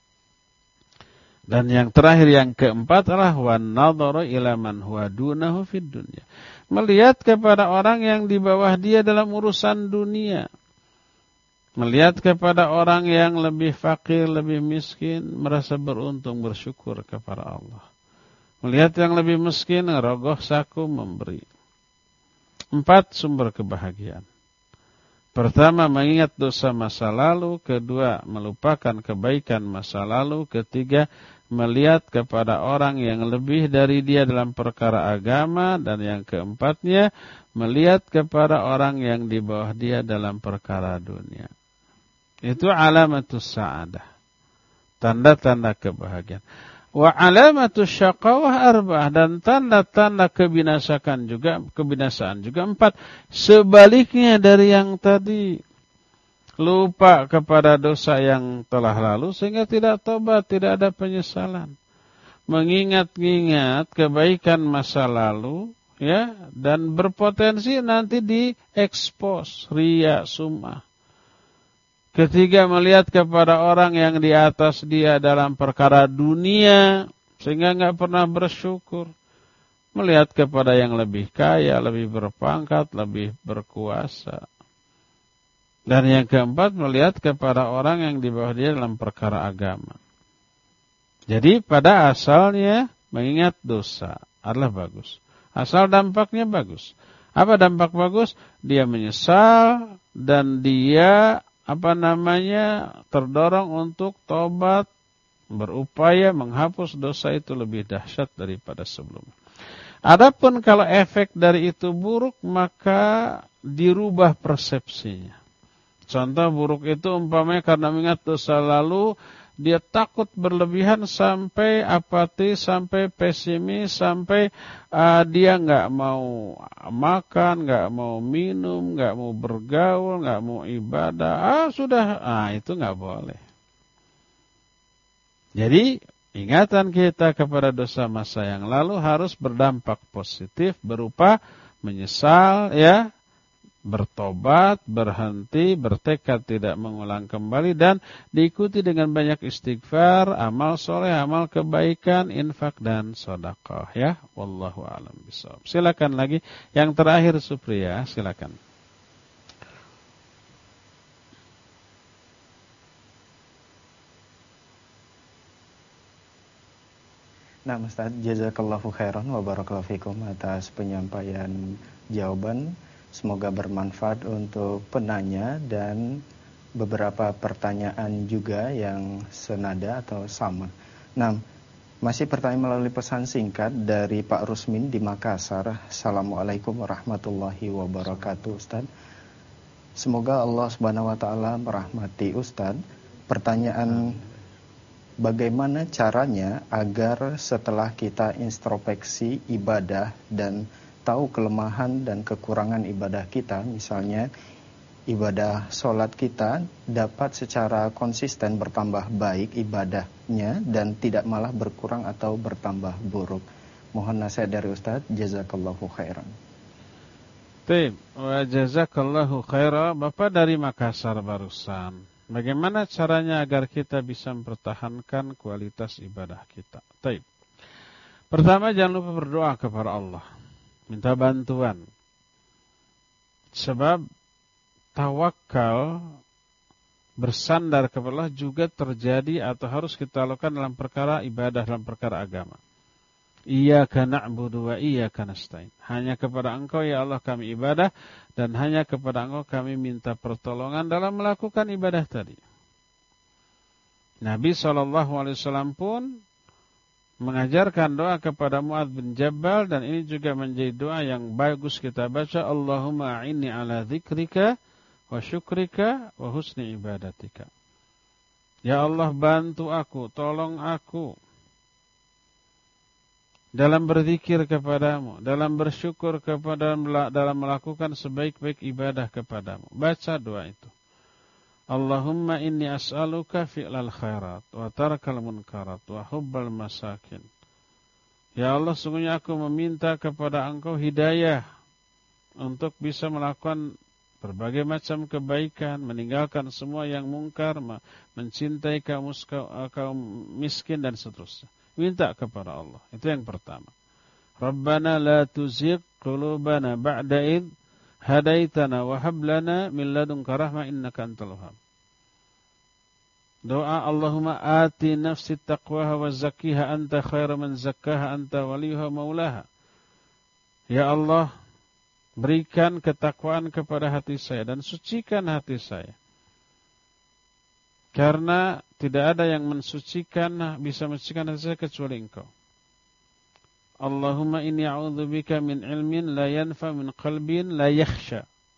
Dan yang terakhir yang keempat adalah wan nadharu ila man huwa dunahu fid dunya. Melihat kepada orang yang di bawah dia dalam urusan dunia. Melihat kepada orang yang lebih fakir, lebih miskin, merasa beruntung, bersyukur kepada Allah. Melihat yang lebih miskin, rogoh saku memberi. Empat sumber kebahagiaan. Pertama, mengingat dosa masa lalu. Kedua, melupakan kebaikan masa lalu. Ketiga, melihat kepada orang yang lebih dari dia dalam perkara agama. Dan yang keempatnya, melihat kepada orang yang di bawah dia dalam perkara dunia. Itu alamatus sa'adah, tanda-tanda kebahagiaan. Wa alamatus syaqawah arba'ah, dan tanda-tanda kebinasakan juga, kebinasaan juga empat. Sebaliknya dari yang tadi, lupa kepada dosa yang telah lalu sehingga tidak tobat, tidak ada penyesalan. Mengingat-ingat kebaikan masa lalu, ya, dan berpotensi nanti diekspos, riya, sum'ah. Ketiga, melihat kepada orang yang di atas dia dalam perkara dunia sehingga enggak pernah bersyukur. Melihat kepada yang lebih kaya, lebih berpangkat, lebih berkuasa. Dan yang keempat, melihat kepada orang yang di bawah dia dalam perkara agama. Jadi pada asalnya mengingat dosa adalah bagus. Asal dampaknya bagus. Apa dampak bagus? Dia menyesal dan dia apa namanya terdorong untuk tobat, berupaya menghapus dosa itu lebih dahsyat daripada sebelumnya. Adapun kalau efek dari itu buruk, maka dirubah persepsinya. Contoh buruk itu umpamanya karena mengingat dosa lalu, dia takut berlebihan sampai apatis, sampai pesimis, sampai uh, dia nggak mau makan, nggak mau minum, nggak mau bergaul, nggak mau ibadah. Ah sudah, ah itu nggak boleh. Jadi ingatan kita kepada dosa masa yang lalu harus berdampak positif berupa menyesal, ya, bertobat, berhenti, bertekad tidak mengulang kembali, dan diikuti dengan banyak istighfar, amal soleh, amal kebaikan, infak dan sedekah. Ya, wallahu a'lam bishawab. Silakan lagi yang terakhir Supriya, silakan. Nah, Ustaz, jazakallahu khairan wa barakallahu fikum atas penyampaian jawaban. Semoga bermanfaat untuk penanya dan beberapa pertanyaan juga yang senada atau sama. Nah, masih pertanyaan melalui pesan singkat dari Pak Rusmin di Makassar. Assalamualaikum warahmatullahi wabarakatuh, Ustaz. Semoga Allah Subhanahu wa taala merahmati Ustaz. Pertanyaan, bagaimana caranya agar setelah kita introspeksi ibadah dan tahu kelemahan dan kekurangan ibadah kita, misalnya ibadah sholat kita dapat secara konsisten bertambah baik ibadahnya dan tidak malah berkurang atau bertambah buruk. Mohon nasihat dari Ustaz, jazakallahu khairan. Baik, wa jazakallahu khairan. Bapak dari Makassar barusan, bagaimana caranya agar kita bisa mempertahankan kualitas ibadah kita? Baik. Pertama, jangan lupa berdoa kepada Allah. Minta bantuan. Sebab tawakal, bersandar kepada Allah juga terjadi atau harus kita lakukan dalam perkara ibadah, dalam perkara agama. Iyyaka na'budu wa iyyaka nasta'in. Hanya kepada Engkau ya Allah kami ibadah, dan hanya kepada Engkau kami minta pertolongan dalam melakukan ibadah tadi. Nabi shallallahu alaihi wasallam pun mengajarkan doa kepada Mu'adz bin Jabal, dan ini juga menjadi doa yang bagus kita baca. Allahumma a'inni ala dzikrika wa syukrika wa husni ibadatika. Ya Allah, bantu aku, tolong aku dalam berzikir kepadamu, dalam bersyukur kepadamu, dalam melakukan sebaik-baik ibadah kepadamu. Baca doa itu. Allahumma inni as'aluka fi'lal khairat wa tarkal munkarat wa hubbal masakin. Ya Allah, sungguhnya aku meminta kepada Engkau hidayah untuk bisa melakukan berbagai macam kebaikan, meninggalkan semua yang mungkar, mencintai kaum, kaum miskin dan seterusnya. Minta kepada Allah. Itu yang pertama. Rabbana la tuzigh qulubana ba'da id hadaitana wa hab lana min ladunka rahmah innaka antal wahhab. Doa Allahumma ati nafsi taqwaha wa zakkiha anta khairu man zakkaha anta waliyuha maulaha. Ya Allah, Berikan ketakwaan kepada hati saya dan sucikan hati saya. Karena tidak ada yang mensucikan, bisa mensucikan hati saya kecuali Engkau. Allahumma inni a'udzubika min ilmin la yanfa, min qalbin la yakhsha,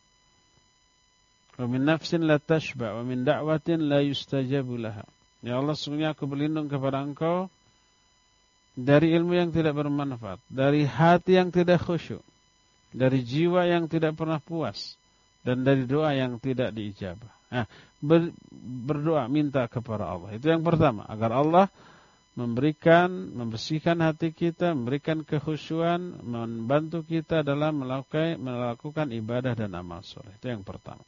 wa min nafsin la tashba, wa min da'watin la yustajabu laha. Ya Allah, sesungguhnya aku berlindung kepada Engkau dari ilmu yang tidak bermanfaat, dari hati yang tidak khusyuk, dari jiwa yang tidak pernah puas, dan dari doa yang tidak diijabah. Nah, ber, berdoa, minta kepada Allah. Itu yang pertama, agar Allah memberikan, membersihkan hati kita, memberikan kekhusyuan, membantu kita dalam melakukan, melakukan ibadah dan amal soleh. Itu yang pertama.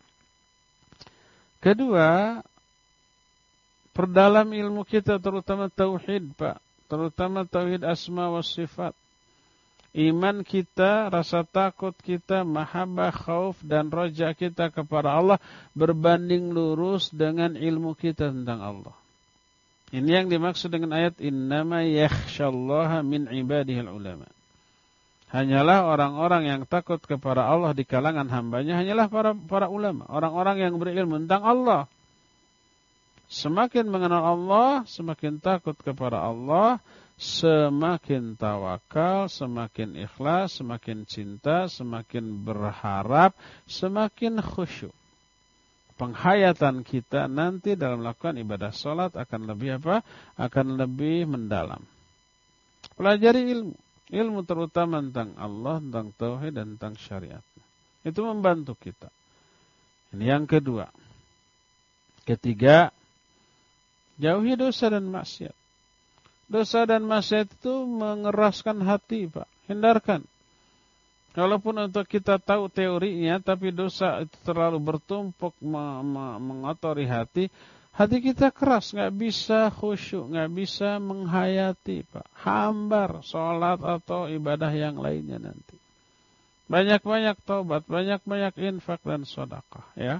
Kedua, perdalam ilmu kita, terutama tauhid, Pak. Terutama tauhid asma wa sifat. Iman kita, rasa takut kita, mahabbah, khauf, dan roja kita kepada Allah berbanding lurus dengan ilmu kita tentang Allah. Ini yang dimaksud dengan ayat innama yakhsyallaha min ibadihil ulama. Hanyalah orang-orang yang takut kepada Allah di kalangan hambanya, hanyalah para para ulama, orang-orang yang berilmu tentang Allah. Semakin mengenal Allah, semakin takut kepada Allah, semakin tawakal, semakin ikhlas, semakin cinta, semakin berharap, semakin khusyuk. Penghayatan kita nanti dalam melakukan ibadah sholat akan lebih apa? Akan lebih mendalam. Pelajari ilmu. Ilmu terutama tentang Allah, tentang tauhid, dan tentang syariat. Itu membantu kita. Ini yang kedua. Ketiga, jauhi dosa dan maksiat. Dosa dan maksiat itu mengeraskan hati, Pak. Hindarkan. Walaupun untuk kita tahu teorinya, tapi dosa itu terlalu bertumpuk mengotori hati, hati kita keras, nggak bisa khusyuk, nggak bisa menghayati, Pak. Hambar sholat atau ibadah yang lainnya nanti. Banyak-banyak taubat, banyak-banyak infak dan sedekah, ya.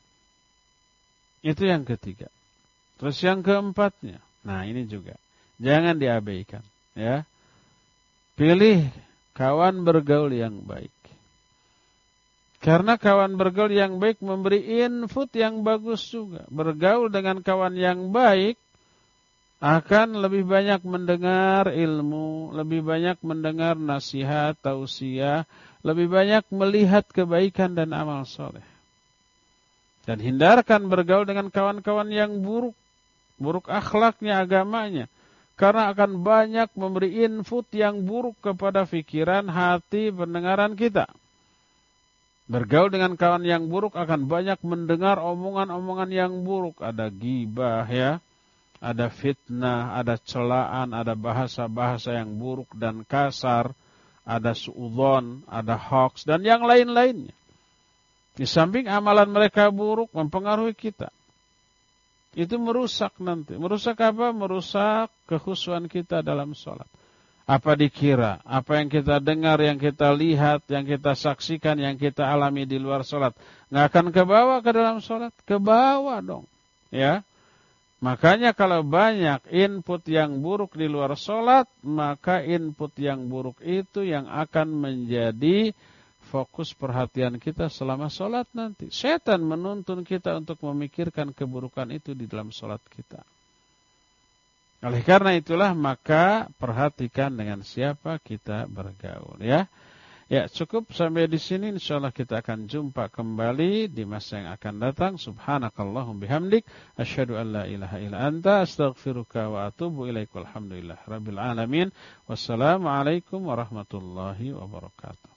Itu yang ketiga. Terus yang keempatnya, nah ini juga jangan diabaikan, ya. Pilih kawan bergaul yang baik. Karena kawan bergaul yang baik memberi input yang bagus juga. Bergaul dengan kawan yang baik akan lebih banyak mendengar ilmu, lebih banyak mendengar nasihat, tausiah, lebih banyak melihat kebaikan dan amal soleh. Dan hindarkan bergaul dengan kawan-kawan yang buruk, buruk akhlaknya, agamanya. Karena akan banyak memberi input yang buruk kepada pikiran, hati, pendengaran kita. Bergaul dengan kawan yang buruk akan banyak mendengar omongan-omongan yang buruk. Ada ghibah, ya. Ada fitnah, ada celaan, ada bahasa-bahasa yang buruk dan kasar. Ada suudzon, ada hoax, dan yang lain-lainnya. Di samping amalan mereka buruk mempengaruhi kita. Itu merusak nanti. Merusak apa? Merusak kekhusyuan kita dalam sholat. Apa dikira? Apa yang kita dengar, yang kita lihat, yang kita saksikan, yang kita alami di luar sholat, nggak akan kebawa ke dalam sholat? Kebawa dong. Ya. Makanya kalau banyak input yang buruk di luar sholat, maka input yang buruk itu yang akan menjadi fokus perhatian kita selama sholat nanti. Setan menuntun kita untuk memikirkan keburukan itu di dalam sholat kita. Oleh karena itulah maka perhatikan dengan siapa kita bergaul, ya. Ya, cukup sampai di sini. Insyaallah kita akan jumpa kembali di masa yang akan datang. Subhanakallahum bihamdik asyhadu an la ilaha illa anta astaghfiruka wa atubu ilaik. Walhamdulillah rabbil alamin. Wassalamualaikum warahmatullahi wabarakatuh.